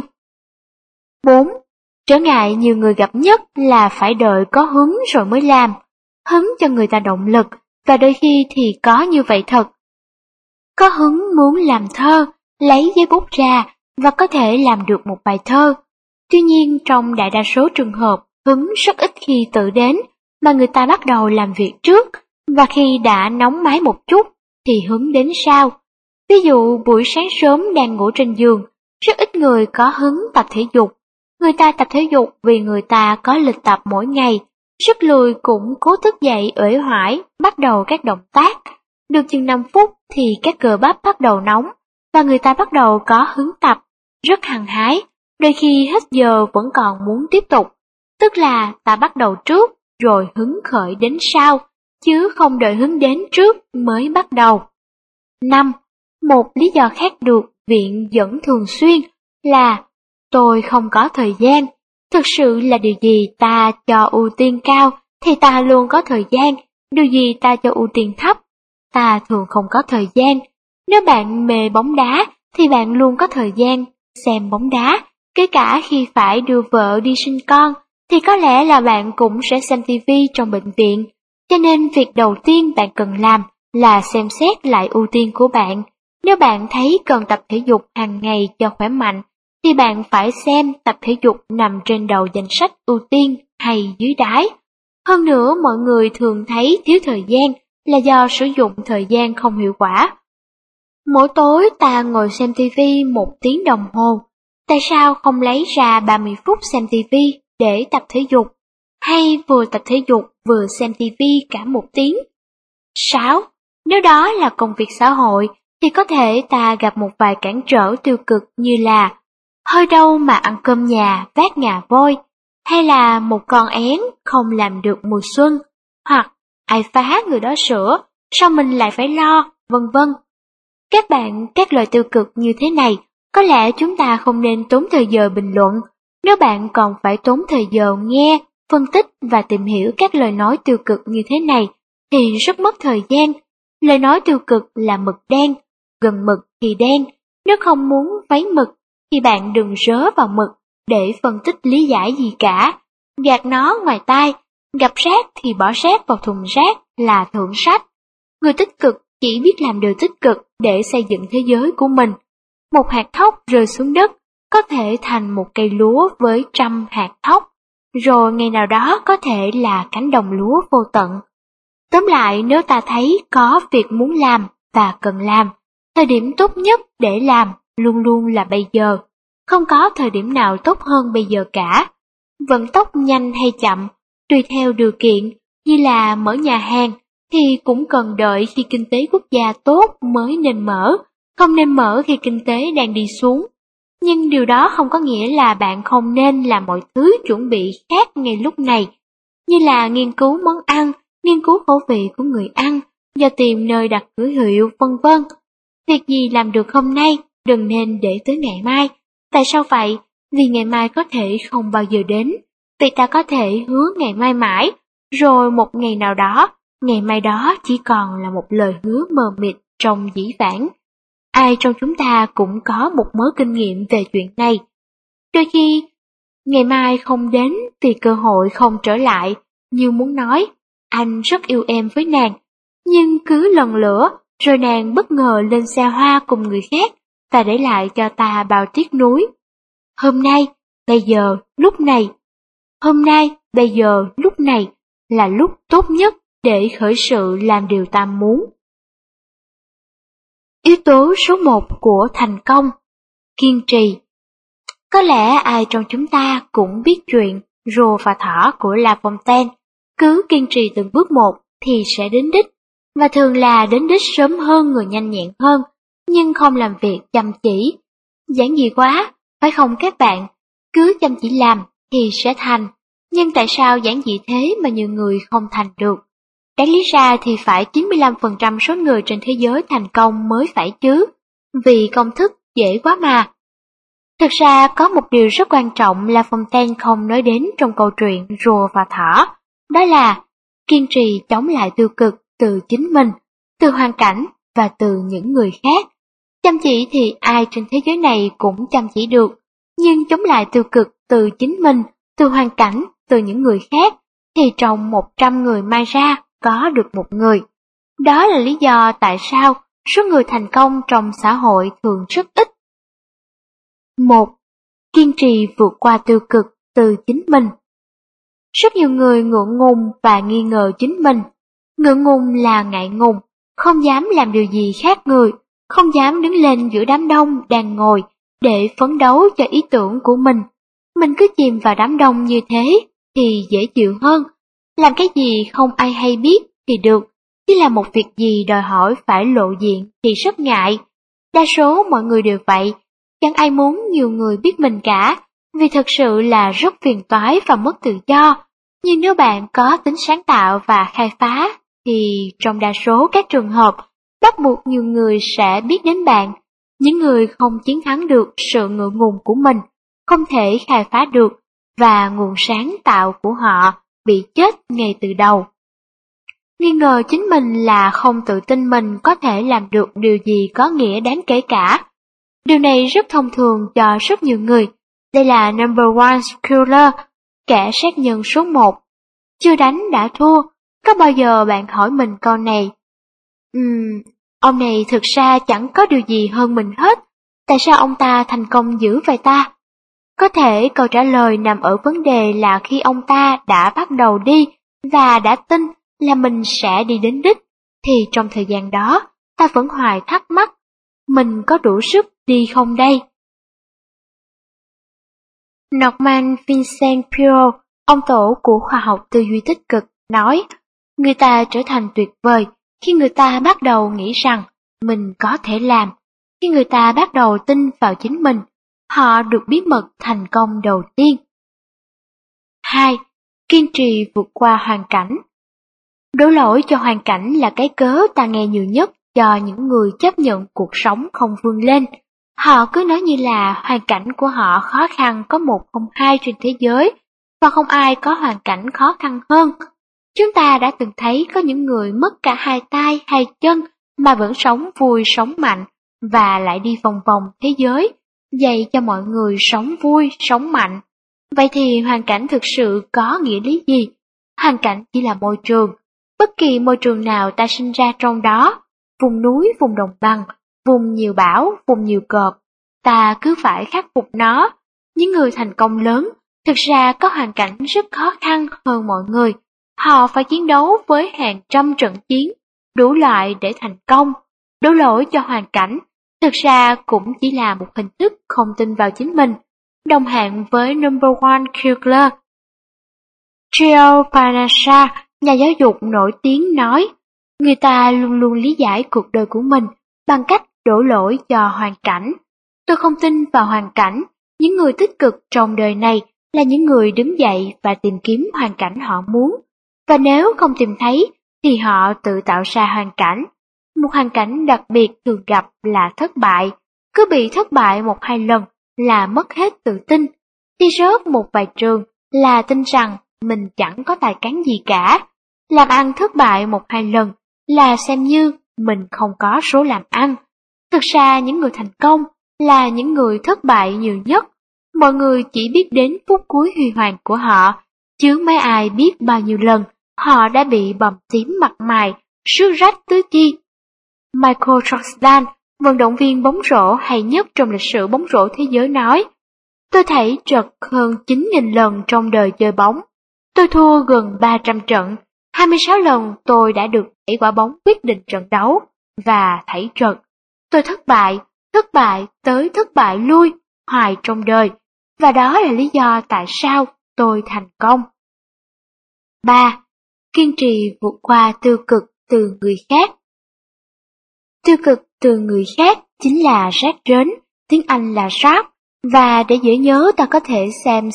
4. Trở ngại nhiều người gặp nhất là phải đợi có hứng rồi mới làm. Hứng cho người ta động lực, và đôi khi thì có như vậy thật. Có hứng muốn làm thơ, lấy giấy bút ra và có thể làm được một bài thơ. Tuy nhiên trong đại đa số trường hợp, hứng rất ít khi tự đến, mà người ta bắt đầu làm việc trước, và khi đã nóng máy một chút thì hứng đến sau. Ví dụ buổi sáng sớm đang ngủ trên giường, rất ít người có hứng tập thể dục. Người ta tập thể dục vì người ta có lịch tập mỗi ngày, rất lười cũng cố thức dậy uể oải, bắt đầu các động tác. Được chừng 5 phút thì các cơ bắp bắt đầu nóng, và người ta bắt đầu có hứng tập, rất hăng hái, đôi khi hết giờ vẫn còn muốn tiếp tục. Tức là ta bắt đầu trước, rồi hứng khởi đến sau, chứ không đợi hứng đến trước mới bắt đầu. 5. Một lý do khác được viện dẫn thường xuyên là tôi không có thời gian. Thực sự là điều gì ta cho ưu tiên cao thì ta luôn có thời gian, điều gì ta cho ưu tiên thấp, ta thường không có thời gian. Nếu bạn mê bóng đá thì bạn luôn có thời gian xem bóng đá, kể cả khi phải đưa vợ đi sinh con thì có lẽ là bạn cũng sẽ xem tivi trong bệnh viện. Cho nên việc đầu tiên bạn cần làm là xem xét lại ưu tiên của bạn. Nếu bạn thấy cần tập thể dục hàng ngày cho khỏe mạnh thì bạn phải xem tập thể dục nằm trên đầu danh sách ưu tiên hay dưới đáy. Hơn nữa mọi người thường thấy thiếu thời gian là do sử dụng thời gian không hiệu quả. Mỗi tối ta ngồi xem tivi 1 tiếng đồng hồ, tại sao không lấy ra 30 phút xem tivi để tập thể dục, hay vừa tập thể dục vừa xem tivi cả 1 tiếng? 6. Nếu đó là công việc xã hội thì có thể ta gặp một vài cản trở tiêu cực như là hơi đâu mà ăn cơm nhà vác ngà voi, hay là một con én không làm được mùa xuân, hoặc ai phá người đó sửa, sao mình lại phải lo, vân vân. Các lời tiêu cực như thế này, có lẽ chúng ta không nên tốn thời giờ bình luận. Nếu bạn còn phải tốn thời giờ nghe, phân tích và tìm hiểu các lời nói tiêu cực như thế này, thì rất mất thời gian. Lời nói tiêu cực là mực đen, gần mực thì đen. Nếu không muốn vấy mực, thì bạn đừng rớ vào mực để phân tích lý giải gì cả. Gạt nó ngoài tai, gặp rác thì bỏ rác vào thùng rác là thượng sách. Người tích cực chỉ biết làm điều tích cực để xây dựng thế giới của mình. Một hạt thóc rơi xuống đất có thể thành một cây lúa với 100 hạt thóc, rồi ngày nào đó có thể là cánh đồng lúa vô tận. Tóm lại, nếu ta thấy có việc muốn làm và cần làm, thời điểm tốt nhất để làm luôn luôn là bây giờ. Không có thời điểm nào tốt hơn bây giờ cả. Vận tốc nhanh hay chậm, tùy theo điều kiện, như là mở nhà hàng, thì cũng cần đợi khi kinh tế quốc gia tốt mới nên mở, không nên mở khi kinh tế đang đi xuống. Nhưng điều đó không có nghĩa là bạn không nên làm mọi thứ chuẩn bị khác ngay lúc này, như là nghiên cứu món ăn, nghiên cứu khẩu vị của người ăn, và tìm nơi đặt cửa hiệu, vân vân. Việc gì làm được hôm nay, đừng nên để tới ngày mai. Tại sao vậy? Vì ngày mai có thể không bao giờ đến. Vì ta có thể hứa ngày mai mãi, rồi một ngày nào đó, ngày mai đó chỉ còn là một lời hứa mờ mịt trong dĩ vãng. Ai trong chúng ta cũng có một mớ kinh nghiệm về chuyện này. Đôi khi, ngày mai không đến vì cơ hội không trở lại, như muốn nói, anh rất yêu em với nàng, nhưng cứ lần lữa, rồi nàng bất ngờ lên xe hoa cùng người khác, và để lại cho ta bao tiếc nuối. Hôm nay, bây giờ, lúc này. Hôm nay, bây giờ, lúc này là lúc tốt nhất để khởi sự làm điều ta muốn. Yếu tố số 1 của thành công: kiên trì. Có lẽ ai trong chúng ta cũng biết chuyện rùa và thỏ của La Fontaine, cứ kiên trì từng bước một thì sẽ đến đích, và thường là đến đích sớm hơn người nhanh nhẹn hơn, nhưng không làm việc chăm chỉ. Giản dị quá, phải không các bạn? Cứ chăm chỉ làm thì sẽ thành, nhưng tại sao giản dị thế mà nhiều người không thành được? Đáng lý ra thì phải 95% số người trên thế giới thành công mới phải chứ, vì công thức dễ quá mà. Thực ra có một điều rất quan trọng là Fontaine không nói đến trong câu chuyện Rùa và Thỏ, đó là kiên trì chống lại tiêu cực từ chính mình, từ hoàn cảnh và từ những người khác. Chăm chỉ thì ai trên thế giới này cũng chăm chỉ được, nhưng chống lại tiêu cực từ chính mình, từ hoàn cảnh, từ những người khác, thì trong 100 người mai ra có được một người. Đó là lý do tại sao số người thành công trong xã hội thường rất ít. 1. Kiên trì vượt qua tiêu cực từ chính mình. Rất nhiều người ngượng ngùng và nghi ngờ chính mình. Ngượng ngùng là ngại ngùng, không dám làm điều gì khác người, không dám đứng lên giữa đám đông đang ngồi để phấn đấu cho ý tưởng của mình. Mình cứ chìm vào đám đông như thế thì dễ chịu hơn. Làm cái gì không ai hay biết thì được, chứ là một việc gì đòi hỏi phải lộ diện thì rất ngại. Đa số mọi người đều vậy, chẳng ai muốn nhiều người biết mình cả, vì thật sự là rất phiền toái và mất tự do. Nhưng nếu bạn có tính sáng tạo và khai phá, thì trong đa số các trường hợp, bắt buộc nhiều người sẽ biết đến bạn. Những người không chiến thắng được sự ngượng ngùng của mình, không thể khai phá được, và nguồn sáng tạo của họ bị chết ngay từ đầu. Nghi ngờ chính mình là không tự tin mình có thể làm được điều gì có nghĩa đáng kể cả. Điều này rất thông thường cho rất nhiều người. Đây là number one killer, kẻ sát nhân số 1. Chưa đánh đã thua. Có bao giờ bạn hỏi mình câu này? Ông này thực ra chẳng có điều gì hơn mình hết. Tại sao ông ta thành công dữ vậy ta? Có thể câu trả lời nằm ở vấn đề là khi ông ta đã bắt đầu đi và đã tin là mình sẽ đi đến đích, thì trong thời gian đó, ta vẫn hoài thắc mắc, mình có đủ sức đi không đây? Norman Vincent Peale, ông tổ của khoa học tư duy tích cực, nói, người ta trở thành tuyệt vời khi người ta bắt đầu nghĩ rằng mình có thể làm, khi người ta bắt đầu tin vào chính mình, họ được bí mật thành công đầu tiên. 2. Kiên trì vượt qua hoàn cảnh. Đổ lỗi cho hoàn cảnh là cái cớ ta nghe nhiều nhất cho những người chấp nhận cuộc sống không vươn lên. Họ cứ nói như là hoàn cảnh của họ khó khăn có một không hai trên thế giới, và không ai có hoàn cảnh khó khăn hơn. Chúng ta đã từng thấy có những người mất cả hai tay hai chân mà vẫn sống vui sống mạnh, và lại đi vòng vòng thế giới, dạy cho mọi người sống vui sống mạnh. Vậy thì hoàn cảnh thực sự có nghĩa lý gì? Hoàn cảnh chỉ là môi trường. Bất kỳ môi trường nào ta sinh ra trong đó, vùng núi, vùng đồng bằng, vùng nhiều bão, vùng nhiều cọp, ta cứ phải khắc phục nó. Những người thành công lớn thực ra có hoàn cảnh rất khó khăn hơn mọi người. Họ phải chiến đấu với hàng trăm trận chiến, đủ loại để thành công. Đổ lỗi cho hoàn cảnh, thực ra cũng chỉ là một hình thức không tin vào chính mình. Đồng hạng với Number One Killer. Gio Panassa, nhà giáo dục nổi tiếng nói, người ta luôn luôn lý giải cuộc đời của mình bằng cách đổ lỗi cho hoàn cảnh. Tôi không tin vào hoàn cảnh. Những người tích cực trong đời này là những người đứng dậy và tìm kiếm hoàn cảnh họ muốn. Và nếu không tìm thấy, thì họ tự tạo ra hoàn cảnh. Một hoàn cảnh đặc biệt thường gặp là thất bại. Cứ bị thất bại một hai lần là mất hết tự tin. Thi rớt một vài trường là tin rằng mình chẳng có tài cán gì cả. Làm ăn thất bại một hai lần là xem như mình không có số làm ăn. Thực ra những người thành công là những người thất bại nhiều nhất. Mọi người chỉ biết đến phút cuối huy hoàng của họ, chứ mấy ai biết bao nhiêu lần họ đã bị bầm tím mặt mày, sướt rách tứ chi. Michael Jordan, vận động viên bóng rổ hay nhất trong lịch sử bóng rổ thế giới nói, tôi thảy trật hơn 9.000 lần trong đời chơi bóng. Tôi thua gần 300 trận, 26 lần tôi đã được đẩy quả bóng quyết định trận đấu, và thảy trật. Tôi thất bại tới thất bại lui, hoài trong đời, và đó là lý do tại sao tôi thành công. 3. Kiên trì vượt qua tiêu cực từ người khác. Tiêu cực từ người khác chính là rác rến, tiếng Anh là rác, và để dễ nhớ ta có thể xem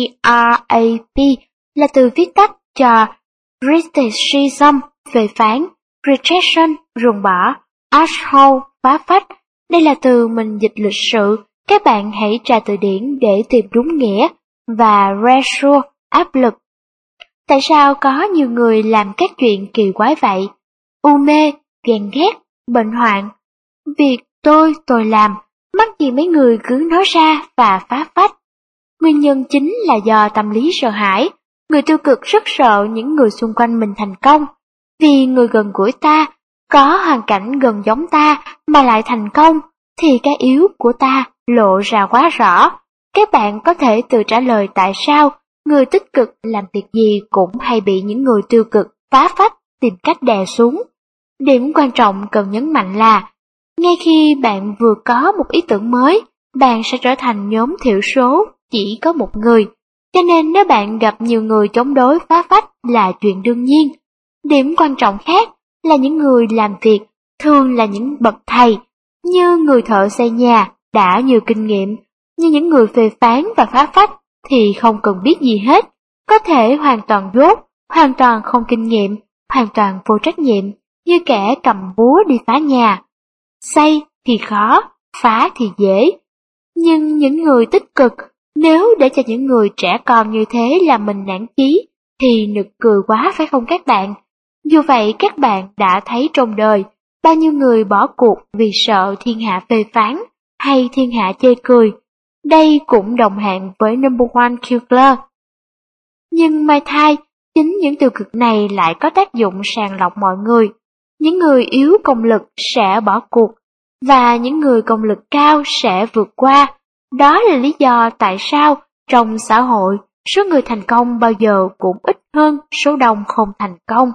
CRAP là từ viết tắt cho criticism, phê phán, rejection, ruồng bỏ, asshole, phá phách. Đây là từ mình dịch lịch sự, các bạn hãy tra từ điển để tìm đúng nghĩa, và pressure, áp lực. Tại sao có nhiều người làm các chuyện kỳ quái vậy? U mê, ghen ghét, bệnh hoạn. Việc tôi làm, mắc gì mấy người cứ nói ra và phá phách. Nguyên nhân chính là do tâm lý sợ hãi. Người tiêu cực rất sợ những người xung quanh mình thành công. Vì người gần gũi ta, có hoàn cảnh gần giống ta mà lại thành công, thì cái yếu của ta lộ ra quá rõ. Các bạn có thể tự trả lời tại sao người tích cực làm việc gì cũng hay bị những người tiêu cực phá phách tìm cách đè xuống. Điểm quan trọng cần nhấn mạnh là, ngay khi bạn vừa có một ý tưởng mới, bạn sẽ trở thành nhóm thiểu số, chỉ có một người. Cho nên nếu bạn gặp nhiều người chống đối phá phách là chuyện đương nhiên. Điểm quan trọng khác là những người làm việc thường là những bậc thầy, như người thợ xây nhà đã nhiều kinh nghiệm, nhưng những người phê phán và phá phách thì không cần biết gì hết, có thể hoàn toàn dốt, hoàn toàn không kinh nghiệm, hoàn toàn vô trách nhiệm, như kẻ cầm búa đi phá nhà. Xây thì khó, phá thì dễ. Nhưng những người tích cực, nếu để cho những người trẻ con như thế làm mình nản chí, thì nực cười quá phải không các bạn? Dù vậy các bạn đã thấy trong đời, bao nhiêu người bỏ cuộc vì sợ thiên hạ phê phán, hay thiên hạ chê cười. Đây cũng đồng hạng với Number One Killer. Nhưng may thay, chính những tiêu cực này lại có tác dụng sàng lọc mọi người. Những người yếu công lực sẽ bỏ cuộc, và những người công lực cao sẽ vượt qua. Đó là lý do tại sao trong xã hội, số người thành công bao giờ cũng ít hơn số đông không thành công.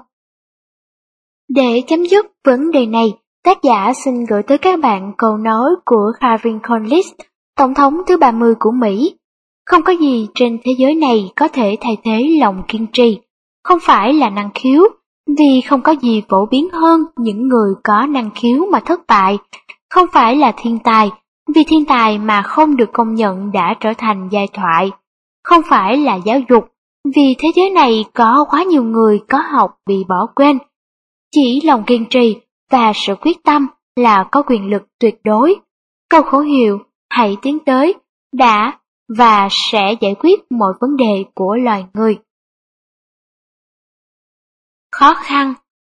Để chấm dứt vấn đề này, tác giả xin gửi tới các bạn câu nói của Calvin Coolidge, Tổng thống thứ 30 của Mỹ. Không có gì trên thế giới này có thể thay thế lòng kiên trì. Không phải là năng khiếu, vì không có gì phổ biến hơn những người có năng khiếu mà thất bại. Không phải là thiên tài, vì thiên tài mà không được công nhận đã trở thành giai thoại. Không phải là giáo dục, Vì thế giới này có quá nhiều người có học bị bỏ quên. Chỉ lòng kiên trì và sự quyết tâm là có quyền lực tuyệt đối. Câu khẩu hiệu hãy tiến tới đã và sẽ giải quyết mọi vấn đề của loài người. Khó khăn.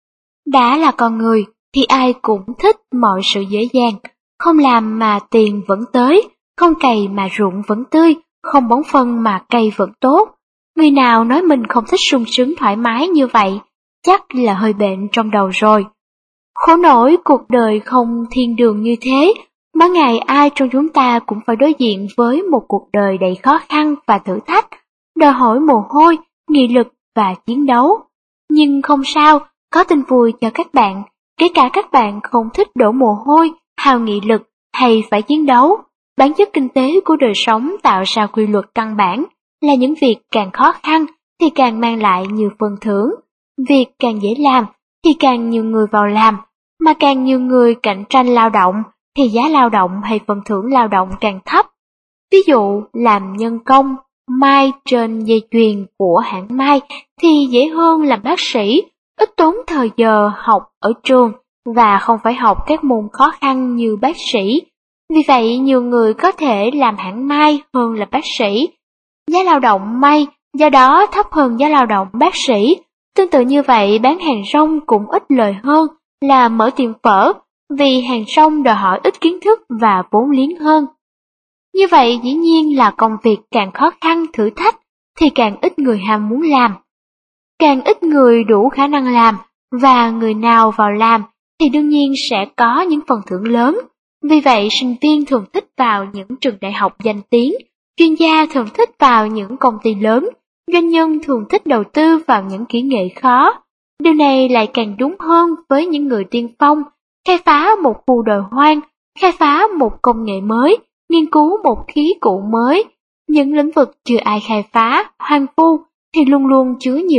Đã là con người thì ai cũng thích mọi sự dễ dàng, không làm mà tiền vẫn tới, không cày mà ruộng vẫn tươi, không bón phân mà cây vẫn tốt. Người nào nói mình không thích sung sướng thoải mái như vậy, chắc là hơi bệnh trong đầu rồi. Khổ nổi cuộc đời không thiên đường như thế, mỗi ngày ai trong chúng ta cũng phải đối diện với một cuộc đời đầy khó khăn và thử thách, đòi hỏi mồ hôi, nghị lực và chiến đấu. Nhưng không sao, có tin vui cho các bạn, kể cả các bạn không thích đổ mồ hôi, hao nghị lực hay phải chiến đấu. Bản chất kinh tế của đời sống tạo ra quy luật căn bản là những việc càng khó khăn thì càng mang lại nhiều phần thưởng. Việc càng dễ làm thì càng nhiều người vào làm, mà càng nhiều người cạnh tranh lao động thì giá lao động hay phần thưởng lao động càng thấp. Ví dụ làm nhân công may trên dây chuyền của hãng may thì dễ hơn làm bác sĩ, ít tốn thời giờ học ở trường và không phải học các môn khó khăn như bác sĩ. Vì vậy nhiều người có thể làm hãng may hơn là bác sĩ. Giá lao động may do đó thấp hơn giá lao động bác sĩ. Tương tự như vậy, bán hàng rong cũng ít lời hơn là mở tiệm phở, vì hàng rong đòi hỏi ít kiến thức và vốn liếng hơn. Như vậy dĩ nhiên là công việc càng khó khăn thử thách thì càng ít người ham muốn làm. Càng ít người đủ khả năng làm, và người nào vào làm thì đương nhiên sẽ có những phần thưởng lớn. Vì vậy sinh viên thường thích vào những trường đại học danh tiếng, chuyên gia thường thích vào những công ty lớn, doanh nhân thường thích đầu tư vào những kỹ nghệ khó. Điều này lại càng đúng hơn với những người tiên phong, khai phá một khu đồi hoang, khai phá một công nghệ mới, nghiên cứu một khí cụ mới. Những lĩnh vực chưa ai khai phá, hoang vu thì luôn luôn chứa nhiều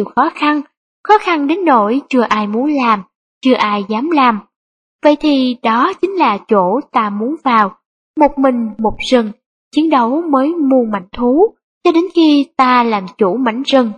khó khăn đến nỗi chưa ai muốn làm, chưa ai dám làm. Vậy thì đó chính là chỗ ta muốn vào, một mình một rừng, chiến đấu mới muôn mảnh thú, cho đến khi ta làm chủ mảnh rừng.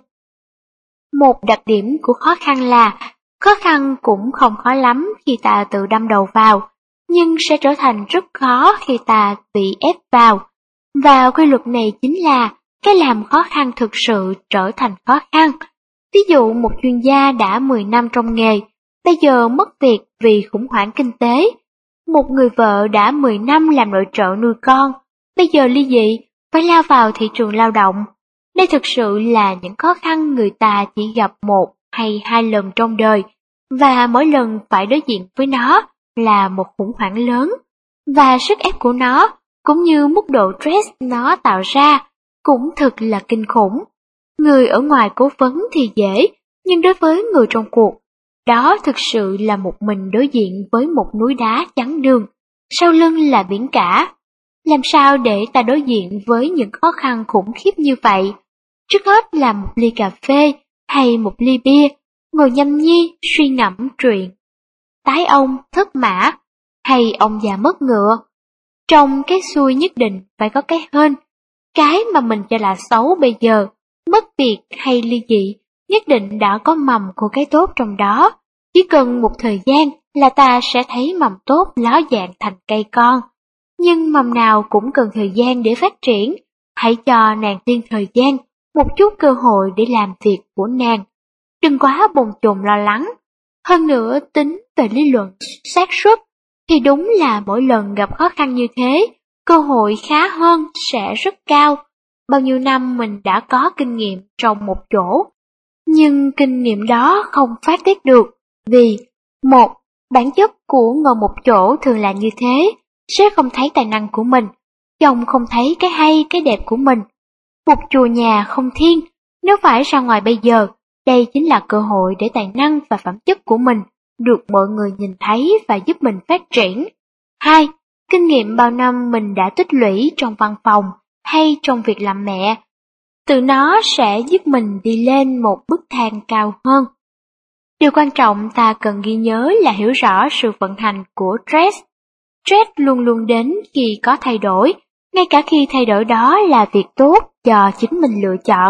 Một đặc điểm của khó khăn là, khó khăn cũng không khó lắm khi ta tự đâm đầu vào, nhưng sẽ trở thành rất khó khi ta bị ép vào. Và quy luật này chính là, cái làm khó khăn thực sự trở thành khó khăn. Ví dụ một chuyên gia đã 10 năm trong nghề, bây giờ mất việc vì khủng hoảng kinh tế. Một người vợ đã 10 năm làm nội trợ nuôi con, bây giờ ly dị, phải lao vào thị trường lao động. Đây thực sự là những khó khăn người ta chỉ gặp một hay hai lần trong đời, và mỗi lần phải đối diện với nó là một khủng hoảng lớn. Và sức ép của nó, cũng như mức độ stress nó tạo ra, cũng thực là kinh khủng. Người ở ngoài cố vấn thì dễ, nhưng đối với người trong cuộc, đó thực sự là một mình đối diện với một núi đá chắn đường, sau lưng là biển cả. Làm sao để ta đối diện với những khó khăn khủng khiếp như vậy? Trước hết là một ly cà phê hay một ly bia, ngồi nhâm nhi suy ngẫm chuyện tái ông thất mã hay ông già mất ngựa. Trong cái xuôi nhất định phải có cái hên. Cái mà mình cho là xấu bây giờ, mất việc hay ly dị, nhất định đã có mầm của cái tốt trong đó. Chỉ cần một thời gian là ta sẽ thấy mầm tốt ló dạng thành cây con. Nhưng mầm nào cũng cần thời gian để phát triển. Hãy cho nàng tiên thời gian, một chút cơ hội để làm việc của nàng. Đừng quá bồn chồn lo lắng. Hơn nữa tính về lý luận xác suất thì đúng là mỗi lần gặp khó khăn như thế, cơ hội khá hơn sẽ rất cao. Bao nhiêu năm mình đã có kinh nghiệm trong một chỗ, nhưng kinh nghiệm đó không phát tiết được, vì một, bản chất của ngồi một chỗ thường là như thế, sếp không thấy tài năng của mình, chồng không thấy cái hay cái đẹp của mình. Một chùa nhà không thiên, nếu phải ra ngoài bây giờ, đây chính là cơ hội để tài năng và phẩm chất của mình được mọi người nhìn thấy và giúp mình phát triển. 2. Kinh nghiệm bao năm mình đã tích lũy trong văn phòng hay trong việc làm mẹ, từ nó sẽ giúp mình đi lên một bức thang cao hơn. Điều quan trọng ta cần ghi nhớ là hiểu rõ sự vận hành của stress. Stress luôn luôn đến khi có thay đổi, ngay cả khi thay đổi đó là việc tốt do chính mình lựa chọn.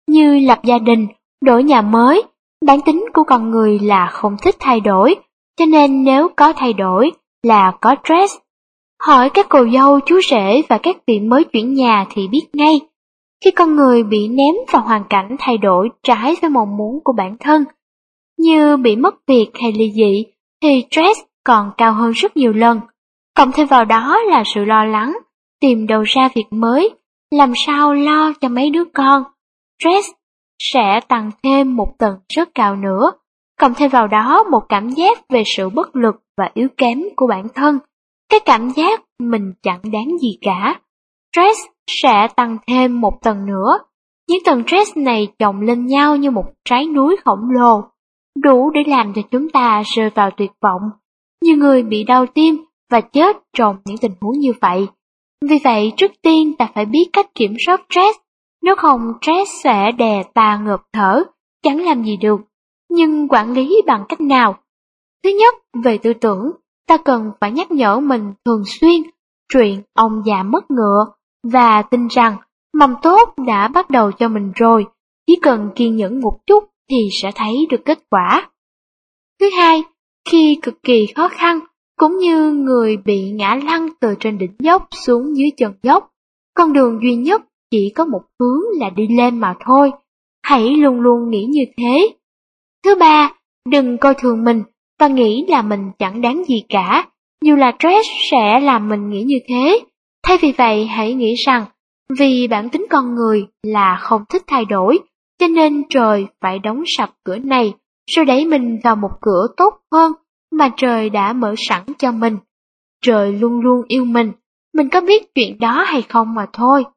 như lập gia đình, đổi nhà mới. Bản tính của con người là không thích thay đổi, cho nên nếu có thay đổi là có stress. Hỏi các cô dâu, chú rể và các vị mới chuyển nhà thì biết ngay. Khi con người bị ném vào hoàn cảnh thay đổi trái với mong muốn của bản thân, như bị mất việc hay ly dị, thì stress còn cao hơn rất nhiều lần. Cộng thêm vào đó là sự lo lắng, tìm đầu ra việc mới, làm sao lo cho mấy đứa con. Stress sẽ tăng thêm một tầng rất cao nữa. Cộng thêm vào đó một cảm giác về sự bất lực và yếu kém của bản thân. Cái cảm giác mình chẳng đáng gì cả. Stress sẽ tăng thêm một tầng nữa. Những tầng stress này chồng lên nhau như một trái núi khổng lồ, đủ để làm cho chúng ta rơi vào tuyệt vọng. Nhiều người bị đau tim và chết trong những tình huống như vậy. Vì vậy, trước tiên ta phải biết cách kiểm soát stress, nếu không stress sẽ đè ta ngợp thở, chẳng làm gì được. Nhưng quản lý bằng cách nào? Thứ nhất, về tư tưởng, ta cần phải nhắc nhở mình thường xuyên chuyện ông già mất ngựa và tin rằng mầm tốt đã bắt đầu cho mình rồi, chỉ cần kiên nhẫn một chút thì sẽ thấy được kết quả. Thứ hai, khi cực kỳ khó khăn, cũng như người bị ngã lăn từ trên đỉnh dốc xuống dưới chân dốc, con đường duy nhất chỉ có một hướng là đi lên mà thôi. Hãy luôn luôn nghĩ như thế. Thứ ba, đừng coi thường mình và nghĩ là mình chẳng đáng gì cả, dù là stress sẽ làm mình nghĩ như thế. Thay vì vậy, hãy nghĩ rằng, vì bản tính con người là không thích thay đổi, cho nên trời phải đóng sập cửa này, rồi đẩy mình vào một cửa tốt hơn mà trời đã mở sẵn cho mình. Trời luôn luôn yêu mình có biết chuyện đó hay không mà thôi.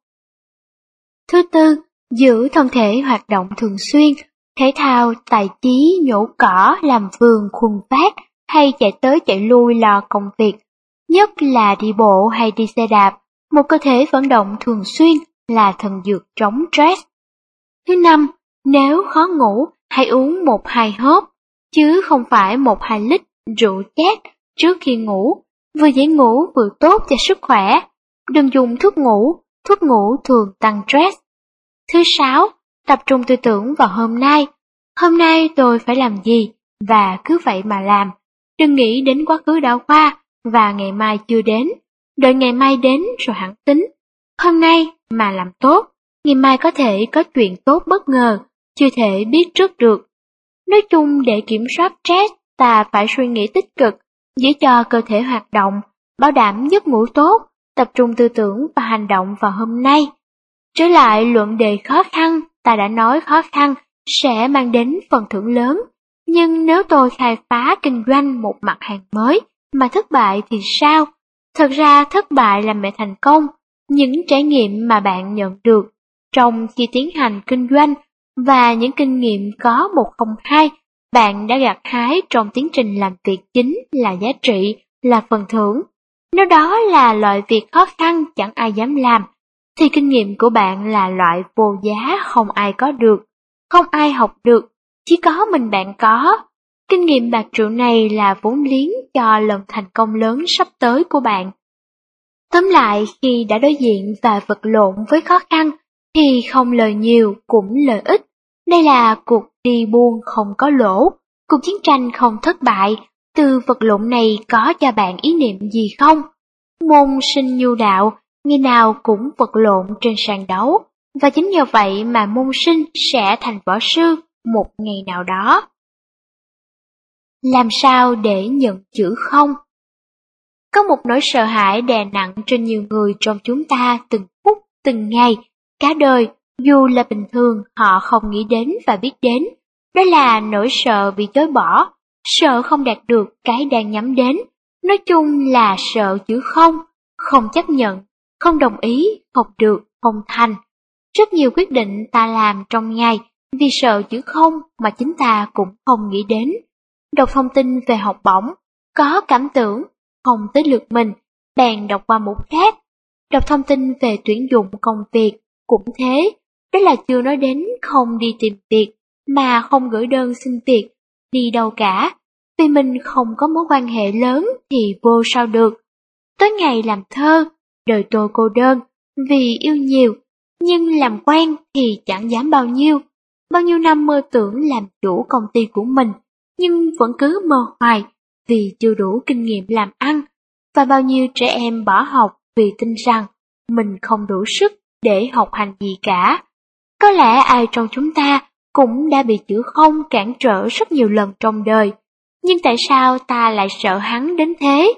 Thứ tư, giữ thân thể hoạt động thường xuyên, thể thao, tài chí, nhổ cỏ, làm vườn, khuân vác hay chạy tới chạy lui lo công việc, nhất là đi bộ hay đi xe đạp. Một cơ thể vận động thường xuyên là thần dược chống stress. Thứ năm, nếu khó ngủ, hãy uống 1-2 hớp, chứ không phải 1-2 lít rượu chát trước khi ngủ, vừa dễ ngủ vừa tốt cho sức khỏe. Đừng dùng thuốc ngủ thường tăng stress. Thứ sáu, tập trung tư tưởng vào hôm nay. Hôm nay tôi phải làm gì, và cứ vậy mà làm. Đừng nghĩ đến quá khứ đã qua, và ngày mai chưa đến. Đợi ngày mai đến rồi hẳn tính. Hôm nay mà làm tốt, ngày mai có thể có chuyện tốt bất ngờ, chưa thể biết trước được. Nói chung, để kiểm soát stress, ta phải suy nghĩ tích cực, giữ cho cơ thể hoạt động, bảo đảm giấc ngủ tốt, tập trung tư tưởng và hành động vào hôm nay. Trở lại luận đề khó khăn, ta đã nói khó khăn sẽ mang đến phần thưởng lớn. Nhưng nếu tôi khai phá kinh doanh một mặt hàng mới mà thất bại thì sao? Thật ra thất bại là mẹ thành công. Những trải nghiệm mà bạn nhận được trong khi tiến hành kinh doanh và những kinh nghiệm có 102 bạn đã gặt hái trong tiến trình làm việc chính là giá trị, là phần thưởng. Nếu đó là loại việc khó khăn chẳng ai dám làm, thì kinh nghiệm của bạn là loại vô giá không ai có được, không ai học được, chỉ có mình bạn có. Kinh nghiệm bạc triệu này là vốn liếng cho lần thành công lớn sắp tới của bạn. Tóm lại, khi đã đối diện và vật lộn với khó khăn, thì không lời nhiều cũng lời ít. Đây là cuộc đi buôn không có lỗ, cuộc chiến tranh không thất bại. Từ vật lộn này có cho bạn ý niệm gì không? Môn sinh nhu đạo, ngày nào cũng vật lộn trên sàn đấu, và chính nhờ vậy mà môn sinh sẽ thành võ sư một ngày nào đó. Làm sao để nhận chữ không? Có một nỗi sợ hãi đè nặng trên nhiều người trong chúng ta từng phút, từng ngày, cả đời, dù là bình thường họ không nghĩ đến và biết đến. Đó là nỗi sợ bị chối bỏ, sợ không đạt được cái đang nhắm đến. Nói chung là sợ chữ không chấp nhận, không đồng ý, không được, không thành. Rất nhiều quyết định ta làm trong ngày vì sợ chữ không mà chính ta cũng không nghĩ đến. Đọc thông tin về học bổng, có cảm tưởng, không tới lượt mình, bèn đọc qua một khác. Đọc thông tin về tuyển dụng công việc, cũng thế, đó là chưa nói đến không đi tìm việc, mà không gửi đơn xin việc, đi đâu cả, vì mình không có mối quan hệ lớn thì vô sao được. Tối ngày làm thơ, đời tôi cô đơn, vì yêu nhiều, nhưng làm quen thì chẳng dám bao nhiêu. Bao nhiêu năm mơ tưởng làm chủ công ty của mình, nhưng vẫn cứ mơ hoài vì chưa đủ kinh nghiệm làm ăn. Và bao nhiêu trẻ em bỏ học vì tin rằng mình không đủ sức để học hành gì cả. Có lẽ ai trong chúng ta cũng đã bị chữ không cản trở rất nhiều lần trong đời, nhưng tại sao ta lại sợ hắn đến thế?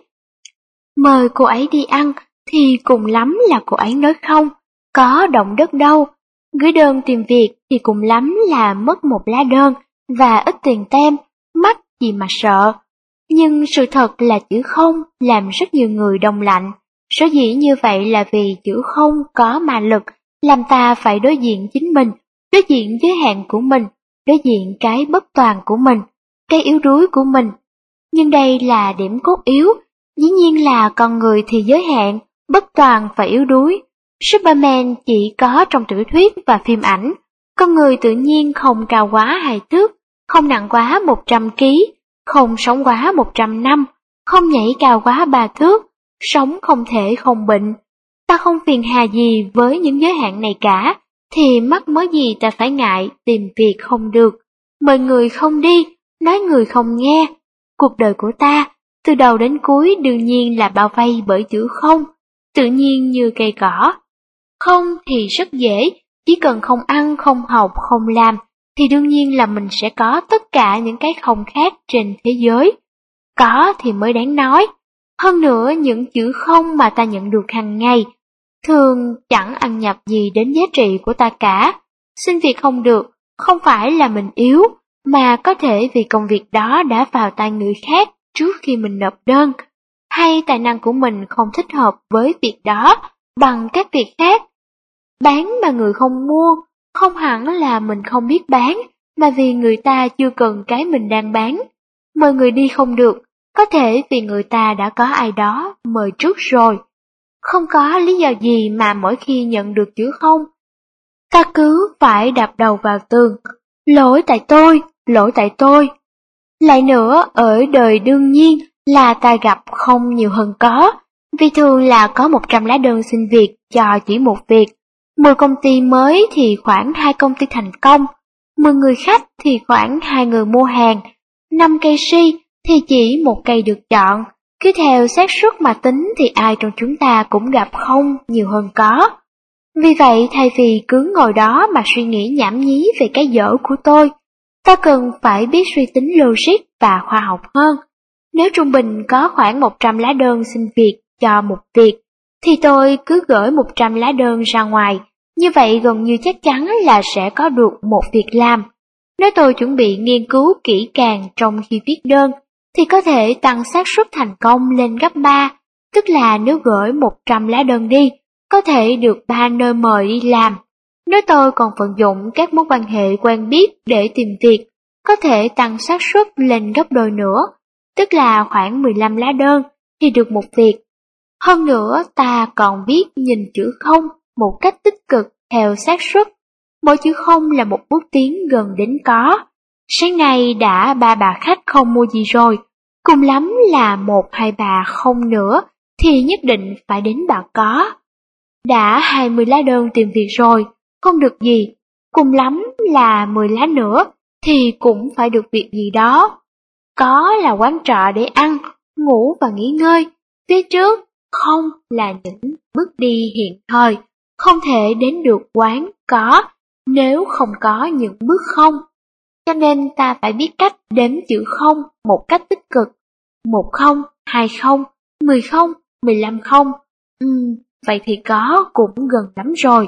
Mời cô ấy đi ăn thì cùng lắm là cô ấy nói không, có động đất đâu. Gửi đơn tìm việc thì cùng lắm là mất một lá đơn và ít tiền tem, mắc gì mà sợ. Nhưng sự thật là chữ không làm rất nhiều người đông lạnh. Sở dĩ như vậy là vì chữ không có ma lực, làm ta phải đối diện chính mình, đối diện giới hạn của mình, đối diện cái bất toàn của mình, cái yếu đuối của mình. Nhưng đây là điểm cốt yếu, dĩ nhiên là con người thì giới hạn, bất toàn và yếu đuối. Superman chỉ có trong tiểu thuyết và phim ảnh, con người tự nhiên không cao quá 2 thước, không nặng quá 100 kg, không sống quá 100 năm, không nhảy cao quá 3 thước, sống không thể không bệnh. Ta không phiền hà gì với những giới hạn này cả, thì mắc mớ gì ta phải ngại tìm việc không được, mời người không đi, nói người không nghe. Cuộc đời của ta, từ đầu đến cuối đương nhiên là bao vây bởi chữ không, tự nhiên như cây cỏ. Không thì rất dễ, chỉ cần không ăn, không học, không làm, thì đương nhiên là mình sẽ có tất cả những cái không khác trên thế giới. Có thì mới đáng nói. Hơn nữa những chữ không mà ta nhận được hàng ngày, thường chẳng ăn nhập gì đến giá trị của ta cả. Xin việc không được, không phải là mình yếu, mà có thể vì công việc đó đã vào tay người khác trước khi mình nộp đơn, hay tài năng của mình không thích hợp với việc đó bằng các việc khác. Bán mà người không mua, không hẳn là mình không biết bán, mà vì người ta chưa cần cái mình đang bán. Mời người đi không được, có thể vì người ta đã có ai đó mời trước rồi. Không có lý do gì mà mỗi khi nhận được chữ không, ta cứ phải đập đầu vào tường. Lỗi tại tôi, lỗi tại tôi. Lại nữa, ở đời đương nhiên là ta gặp không nhiều hơn có, vì thường là có 100 lá đơn xin việc cho chỉ một việc. 10 công ty mới thì khoảng 2 công ty thành công, 10 người khách thì khoảng 2 người mua hàng, 5 cây si thì chỉ một cây được chọn. Cứ theo xác suất mà tính thì ai trong chúng ta cũng gặp không nhiều hơn có. Vì vậy thay vì cứ ngồi đó mà suy nghĩ nhảm nhí về cái dở của tôi, ta cần phải biết suy tính logic và khoa học hơn. Nếu trung bình có khoảng 100 lá đơn xin việc cho một việc, thì tôi cứ gửi 100 lá đơn ra ngoài, như vậy gần như chắc chắn là sẽ có được một việc làm. Nếu tôi chuẩn bị nghiên cứu kỹ càng trong khi viết đơn, thì có thể tăng xác suất thành công lên gấp 3, tức là nếu gửi 100 lá đơn đi, có thể được 3 nơi mời đi làm. Nếu tôi còn vận dụng các mối quan hệ quen biết để tìm việc, có thể tăng xác suất lên gấp đôi nữa, tức là khoảng 15 lá đơn thì được một việc. Hơn nữa ta còn biết nhìn chữ không một cách tích cực theo xác suất. Mỗi chữ không là một bước tiến gần đến có. Sáng nay đã 3 bà khách không mua gì rồi, cùng lắm là 1-2 bà không nữa thì nhất định phải đến bà có. Đã 20 lá đơn tìm việc rồi, không được gì, cùng lắm là 10 lá nữa thì cũng phải được việc gì đó. Có là quán trọ để ăn, ngủ và nghỉ ngơi, phía trước không là những bước đi hiện thời, không thể đến được quán có nếu không có những bước không. Cho nên ta phải biết cách đếm chữ không một cách tích cực. 1 không, 2 không, 10 không, 15 không. Vậy thì có cũng gần lắm rồi.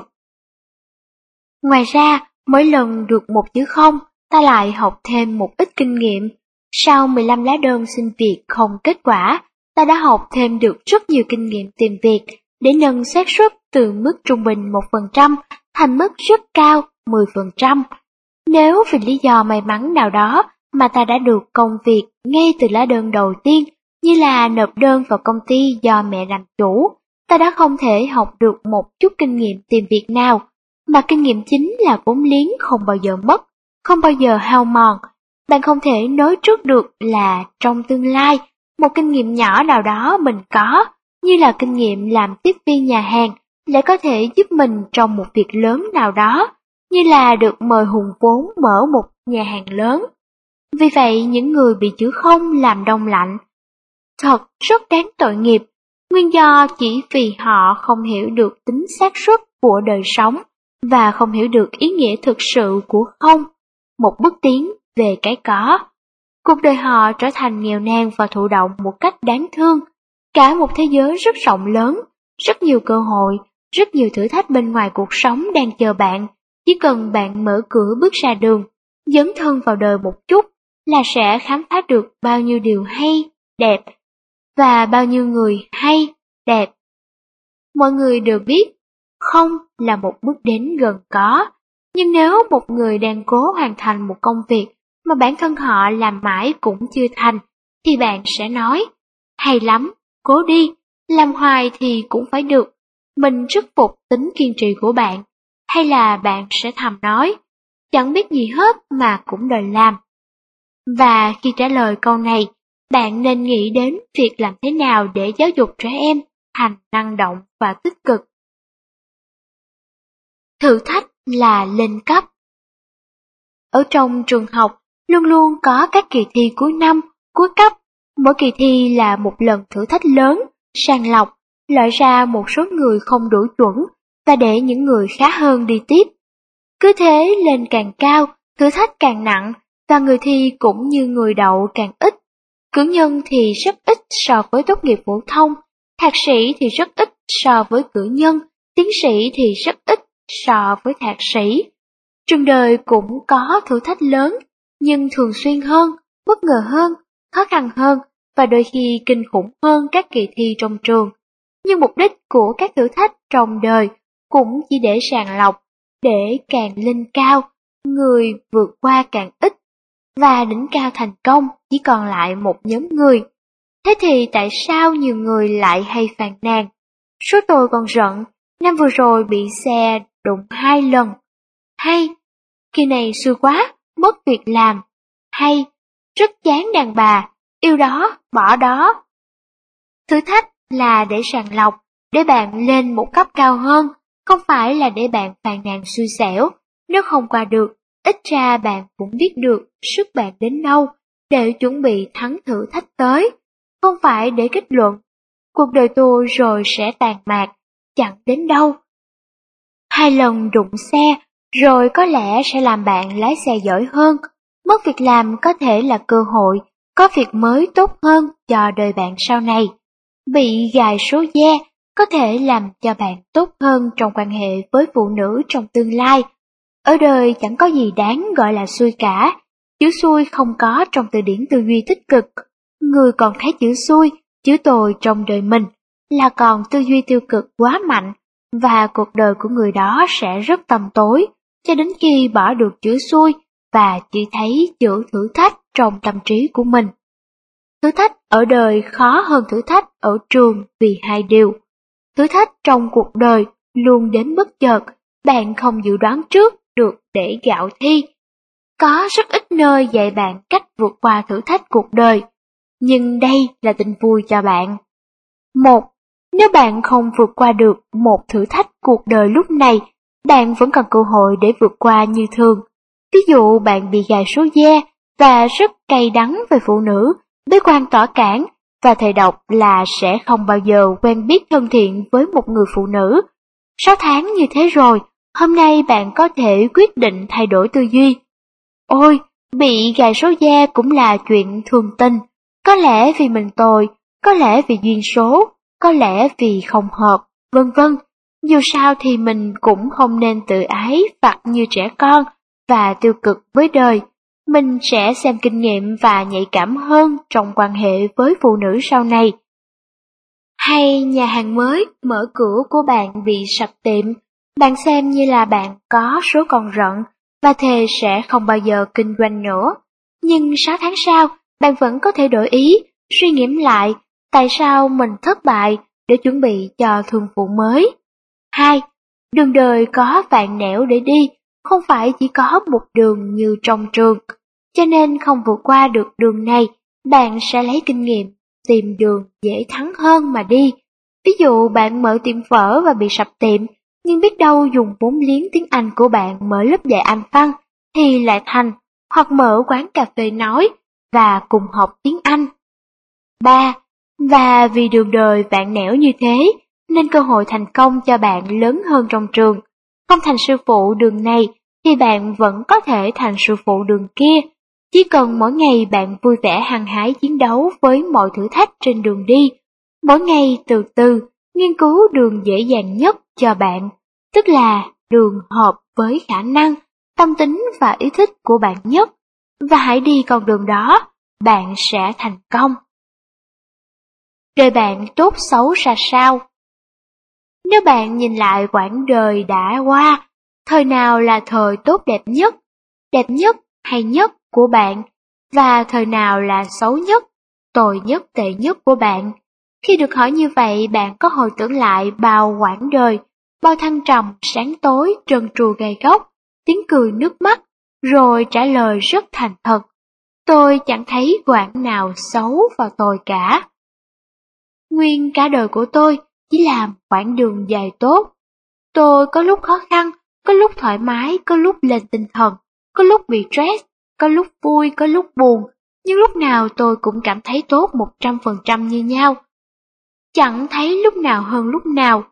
Ngoài ra, mỗi lần được một chữ không, ta lại học thêm một ít kinh nghiệm. Sau 15 lá đơn xin việc không kết quả, ta đã học thêm được rất nhiều kinh nghiệm tìm việc để nâng xác suất từ mức trung bình 1% thành mức rất cao 10%. Nếu vì lý do may mắn nào đó mà ta đã được công việc ngay từ lá đơn đầu tiên, như là nộp đơn vào công ty do mẹ làm chủ, ta đã không thể học được một chút kinh nghiệm tìm việc nào, mà kinh nghiệm chính là vốn liếng không bao giờ mất, không bao giờ hao mòn. Bạn không thể nói trước được là trong tương lai, một kinh nghiệm nhỏ nào đó mình có, như là kinh nghiệm làm tiếp viên nhà hàng, lại có thể giúp mình trong một việc lớn nào đó, như là được mời hùn vốn mở một nhà hàng lớn. Vì vậy, những người bị chữ không làm đông lạnh thật rất đáng tội nghiệp, nguyên do chỉ vì họ không hiểu được tính xác suất của đời sống và không hiểu được ý nghĩa thực sự của không, một bước tiến về cái có. Cuộc đời họ trở thành nghèo nàn và thụ động một cách đáng thương. Cả một thế giới rất rộng lớn, rất nhiều cơ hội, rất nhiều thử thách bên ngoài cuộc sống đang chờ bạn. Chỉ cần bạn mở cửa bước ra đường, dấn thân vào đời một chút là sẽ khám phá được bao nhiêu điều hay, đẹp và bao nhiêu người hay, đẹp. Mọi người đều biết, không là một bước đến gần có. Nhưng nếu một người đang cố hoàn thành một công việc mà bản thân họ làm mãi cũng chưa thành, thì bạn sẽ nói, hay lắm, cố đi, làm hoài thì cũng phải được. Mình rất phục tính kiên trì của bạn. Hay là bạn sẽ thầm nói, chẳng biết gì hết mà cũng đòi làm. Và khi trả lời câu này, bạn nên nghĩ đến việc làm thế nào để giáo dục trẻ em thành năng động và tích cực. Thử thách là lên cấp. Ở trong trường học, luôn luôn có các kỳ thi cuối năm, cuối cấp. Mỗi kỳ thi là một lần thử thách lớn, sàng lọc, loại ra một số người không đủ chuẩn và để những người khá hơn đi tiếp. Cứ thế lên càng cao, thử thách càng nặng và người thi cũng như người đậu càng ít. Cử nhân thì rất ít so với tốt nghiệp phổ thông, thạc sĩ thì rất ít so với cử nhân, tiến sĩ thì rất ít so với thạc sĩ. Trường đời cũng có thử thách lớn, nhưng thường xuyên hơn, bất ngờ hơn, khó khăn hơn và đôi khi kinh khủng hơn các kỳ thi trong trường. Nhưng mục đích của các thử thách trong đời cũng chỉ để sàng lọc, để càng lên cao, người vượt qua càng ít, và đỉnh cao thành công chỉ còn lại một nhóm người. Thế thì tại sao nhiều người lại hay phàn nàn? Số tôi còn giận, năm vừa rồi bị xe đụng 2 lần. Hay, kỳ này xui quá, mất việc làm. Hay, rất chán đàn bà, yêu đó, bỏ đó. Thử thách là để sàng lọc, để bạn lên một cấp cao hơn, không phải là để bạn phàn nàn xui xẻo. Nếu không qua được, ít ra bạn cũng biết được sức bạn đến đâu để chuẩn bị thắng thử thách tới, không phải để kết luận. Cuộc đời tôi rồi sẽ tàn mạc, chẳng đến đâu. 2 lần đụng xe, rồi có lẽ sẽ làm bạn lái xe giỏi hơn. Mất việc làm có thể là cơ hội, có việc mới tốt hơn cho đời bạn sau này. Bị gài số de có thể làm cho bạn tốt hơn trong quan hệ với phụ nữ trong tương lai. Ở đời chẳng có gì đáng gọi là xui cả, chữ xui không có trong từ điển tư duy tích cực. Người còn thấy chữ xui, chữ tồi trong đời mình là còn tư duy tiêu cực quá mạnh, và cuộc đời của người đó sẽ rất tăm tối, cho đến khi bỏ được chữ xui và chỉ thấy chữ thử thách trong tâm trí của mình. Thử thách ở đời khó hơn thử thách ở trường vì hai điều. Thử thách trong cuộc đời luôn đến bất chợt, bạn không dự đoán trước được để gạo thi. Có rất ít nơi dạy bạn cách vượt qua thử thách cuộc đời, nhưng đây là tin vui cho bạn. 1. Nếu bạn không vượt qua được một thử thách cuộc đời lúc này, bạn vẫn còn cơ hội để vượt qua như thường. Ví dụ bạn bị gài số de và rất cay đắng về phụ nữ, bế quan tỏa cản và thề độc là sẽ không bao giờ quen biết thân thiện với một người phụ nữ. 6 tháng như thế rồi, hôm nay bạn có thể quyết định thay đổi tư duy. Ôi, bị gài số de cũng là chuyện thường tình, có lẽ vì mình tồi, có lẽ vì duyên số, có lẽ vì không hợp, vân vân. Dù sao thì mình cũng không nên tự ái vặt như trẻ con và tiêu cực với đời. Mình sẽ xem kinh nghiệm và nhạy cảm hơn trong quan hệ với phụ nữ sau này. Hay nhà hàng mới mở cửa của bạn bị sập tiệm, bạn xem như là bạn có số còn rận và thề sẽ không bao giờ kinh doanh nữa. Nhưng 6 tháng sau, bạn vẫn có thể đổi ý, suy ngẫm lại tại sao mình thất bại để chuẩn bị cho thương vụ mới. 2. Đường đời có vạn nẻo để đi, không phải chỉ có một đường như trong trường. Cho nên không vượt qua được đường này, bạn sẽ lấy kinh nghiệm, tìm đường dễ thắng hơn mà đi. Ví dụ bạn mở tiệm phở và bị sập tiệm, nhưng biết đâu dùng vốn liếng tiếng Anh của bạn mở lớp dạy Anh văn thì lại thành, hoặc mở quán cà phê nói và cùng học tiếng Anh. 3. Và vì đường đời vạn nẻo như thế, nên cơ hội thành công cho bạn lớn hơn trong trường. Không thành sư phụ đường này thì bạn vẫn có thể thành sư phụ đường kia. Chỉ cần mỗi ngày bạn vui vẻ hăng hái chiến đấu với mọi thử thách trên đường đi, mỗi ngày từ từ nghiên cứu đường dễ dàng nhất cho bạn, tức là đường hợp với khả năng, tâm tính và ý thích của bạn nhất, và hãy đi con đường đó, bạn sẽ thành công. Đời bạn tốt xấu ra sao? Nếu bạn nhìn lại quãng đời đã qua, thời nào là thời tốt đẹp nhất hay nhất của bạn, và thời nào là xấu nhất, tồi nhất, tệ nhất của bạn? Khi được hỏi như vậy, bạn có hồi tưởng lại bao quãng đời, bao thăng trầm, sáng tối, trơn tru gay góc, tiếng cười nước mắt, rồi trả lời rất thành thật: tôi chẳng thấy quãng nào xấu và tồi cả. Nguyên cả đời của tôi chỉ là một quãng đường dài tốt. Tôi có lúc khó khăn, có lúc thoải mái, có lúc lên tinh thần, có lúc bị stress, có lúc vui, có lúc buồn, nhưng lúc nào tôi cũng cảm thấy tốt 100% như nhau. Chẳng thấy lúc nào hơn lúc nào.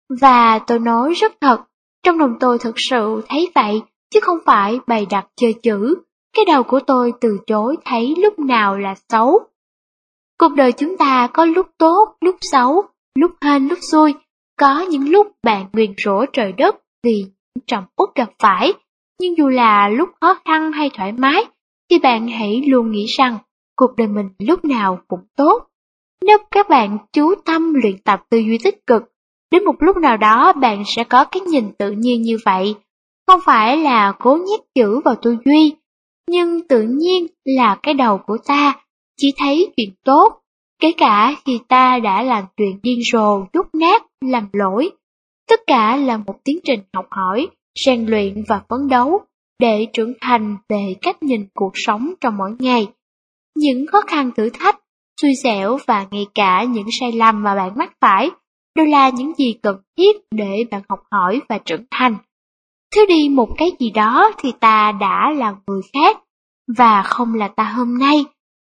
Và tôi nói rất thật, trong lòng tôi thực sự thấy vậy, chứ không phải bày đặt chơi chữ. Cái đầu của tôi từ chối thấy lúc nào là xấu. Cuộc đời chúng ta có lúc tốt, lúc xấu, lúc hên, lúc xui. Có những lúc bạn nguyền rủa trời đất vì những trầm uất gặp phải, nhưng dù là lúc khó khăn hay thoải mái, thì bạn hãy luôn nghĩ rằng cuộc đời mình lúc nào cũng tốt. Nếu các bạn chú tâm luyện tập tư duy tích cực, đến một lúc nào đó bạn sẽ có cái nhìn tự nhiên như vậy. Không phải là cố nhét chữ vào tư duy, nhưng tự nhiên là cái đầu của ta chỉ thấy chuyện tốt, kể cả khi ta đã làm chuyện điên rồ, dốt nát, làm lỗi. Tất cả là một tiến trình học hỏi, rèn luyện và phấn đấu để trưởng thành về cách nhìn cuộc sống trong mỗi ngày. Những khó khăn thử thách, xui xẻo và ngay cả những sai lầm mà bạn mắc phải đều là những gì cần thiết để bạn học hỏi và trưởng thành. Thiếu đi một cái gì đó thì ta đã là người khác, và không là ta hôm nay.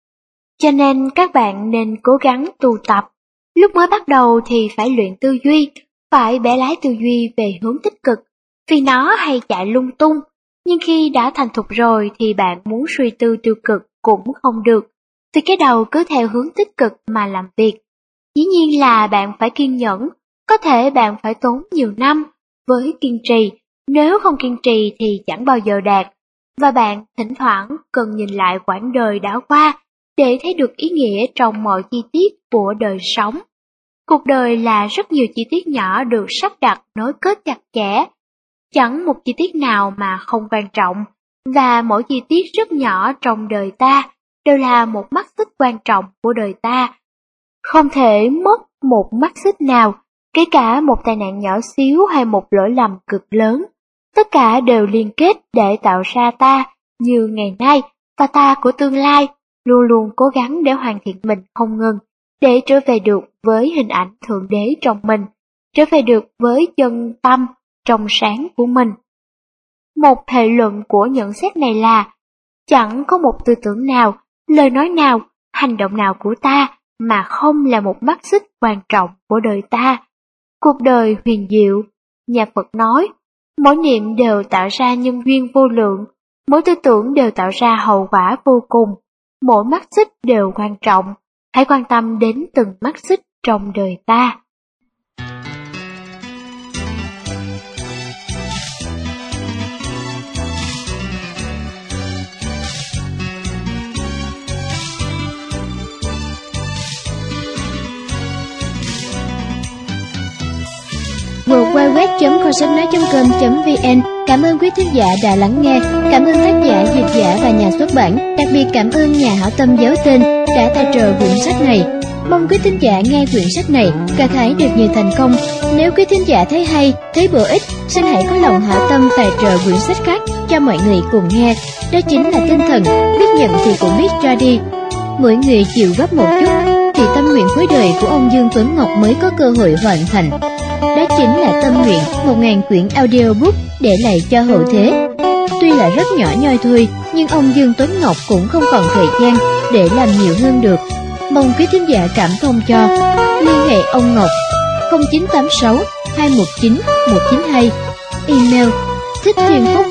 Cho nên các bạn nên cố gắng tu tập. Lúc mới bắt đầu thì phải luyện tư duy, phải bẻ lái tư duy về hướng tích cực, vì nó hay chạy lung tung. Nhưng khi đã thành thục rồi thì bạn muốn suy tư tiêu cực cũng không được, vì cái đầu cứ theo hướng tích cực mà làm việc. Dĩ nhiên là bạn phải kiên nhẫn, có thể bạn phải tốn nhiều năm với kiên trì, nếu không kiên trì thì chẳng bao giờ đạt. Và bạn thỉnh thoảng cần nhìn lại quãng đời đã qua để thấy được ý nghĩa trong mọi chi tiết của đời sống. Cuộc đời là rất nhiều chi tiết nhỏ được sắp đặt nối kết chặt chẽ, chẳng một chi tiết nào mà không quan trọng, và mỗi chi tiết rất nhỏ trong đời ta đều là một mắt xích quan trọng của đời ta. Không thể mất một mắt xích nào, kể cả một tai nạn nhỏ xíu hay một lỗi lầm cực lớn. Tất cả đều liên kết để tạo ra ta như ngày nay và ta của tương lai, luôn luôn cố gắng để hoàn thiện mình không ngừng, để trở về được với hình ảnh Thượng Đế trong mình, trở về được với chân tâm trong sáng của mình. Một hệ luận của nhận xét này là, chẳng có một tư tưởng nào, lời nói nào, hành động nào của ta mà không là một mắt xích quan trọng của đời ta. Cuộc đời huyền diệu, nhà Phật nói, mỗi niệm đều tạo ra nhân duyên vô lượng, mỗi tư tưởng đều tạo ra hậu quả vô cùng, mỗi mắt xích đều quan trọng, hãy quan tâm đến từng mắt xích trong đời ta. www.kho-sách-nói.com.vn. Cảm ơn quý thính giả đã lắng nghe. Cảm ơn tác giả, dịch giả và nhà xuất bản. Đặc biệt cảm ơn nhà hảo tâm giấu tên đã tài trợ quyển sách này. Mong quý thính giả nghe quyển sách này gặt hái được nhiều thành công. Nếu quý thính giả thấy hay, thấy bổ ích, xin hãy có lòng hảo tâm tài trợ quyển sách khác cho mọi người cùng nghe. Đó chính là tinh thần biết nhận thì cũng biết cho đi. Mỗi người chịu góp một chút thì tâm nguyện cuối đời của ông Dương Tuấn Ngọc mới có cơ hội hoàn thành. Đó chính là tâm nguyện 1000 quyển audiobook để lại cho hậu thế. Tuy là rất nhỏ nhoi thôi, nhưng ông Dương Tuấn Ngọc cũng không còn thời gian để làm nhiều hơn được. Mong quý thính giả cảm thông cho. Liên hệ ông Ngọc 0986 219 192, email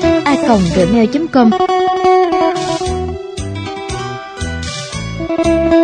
thích-thiên-phúc@gmail.com.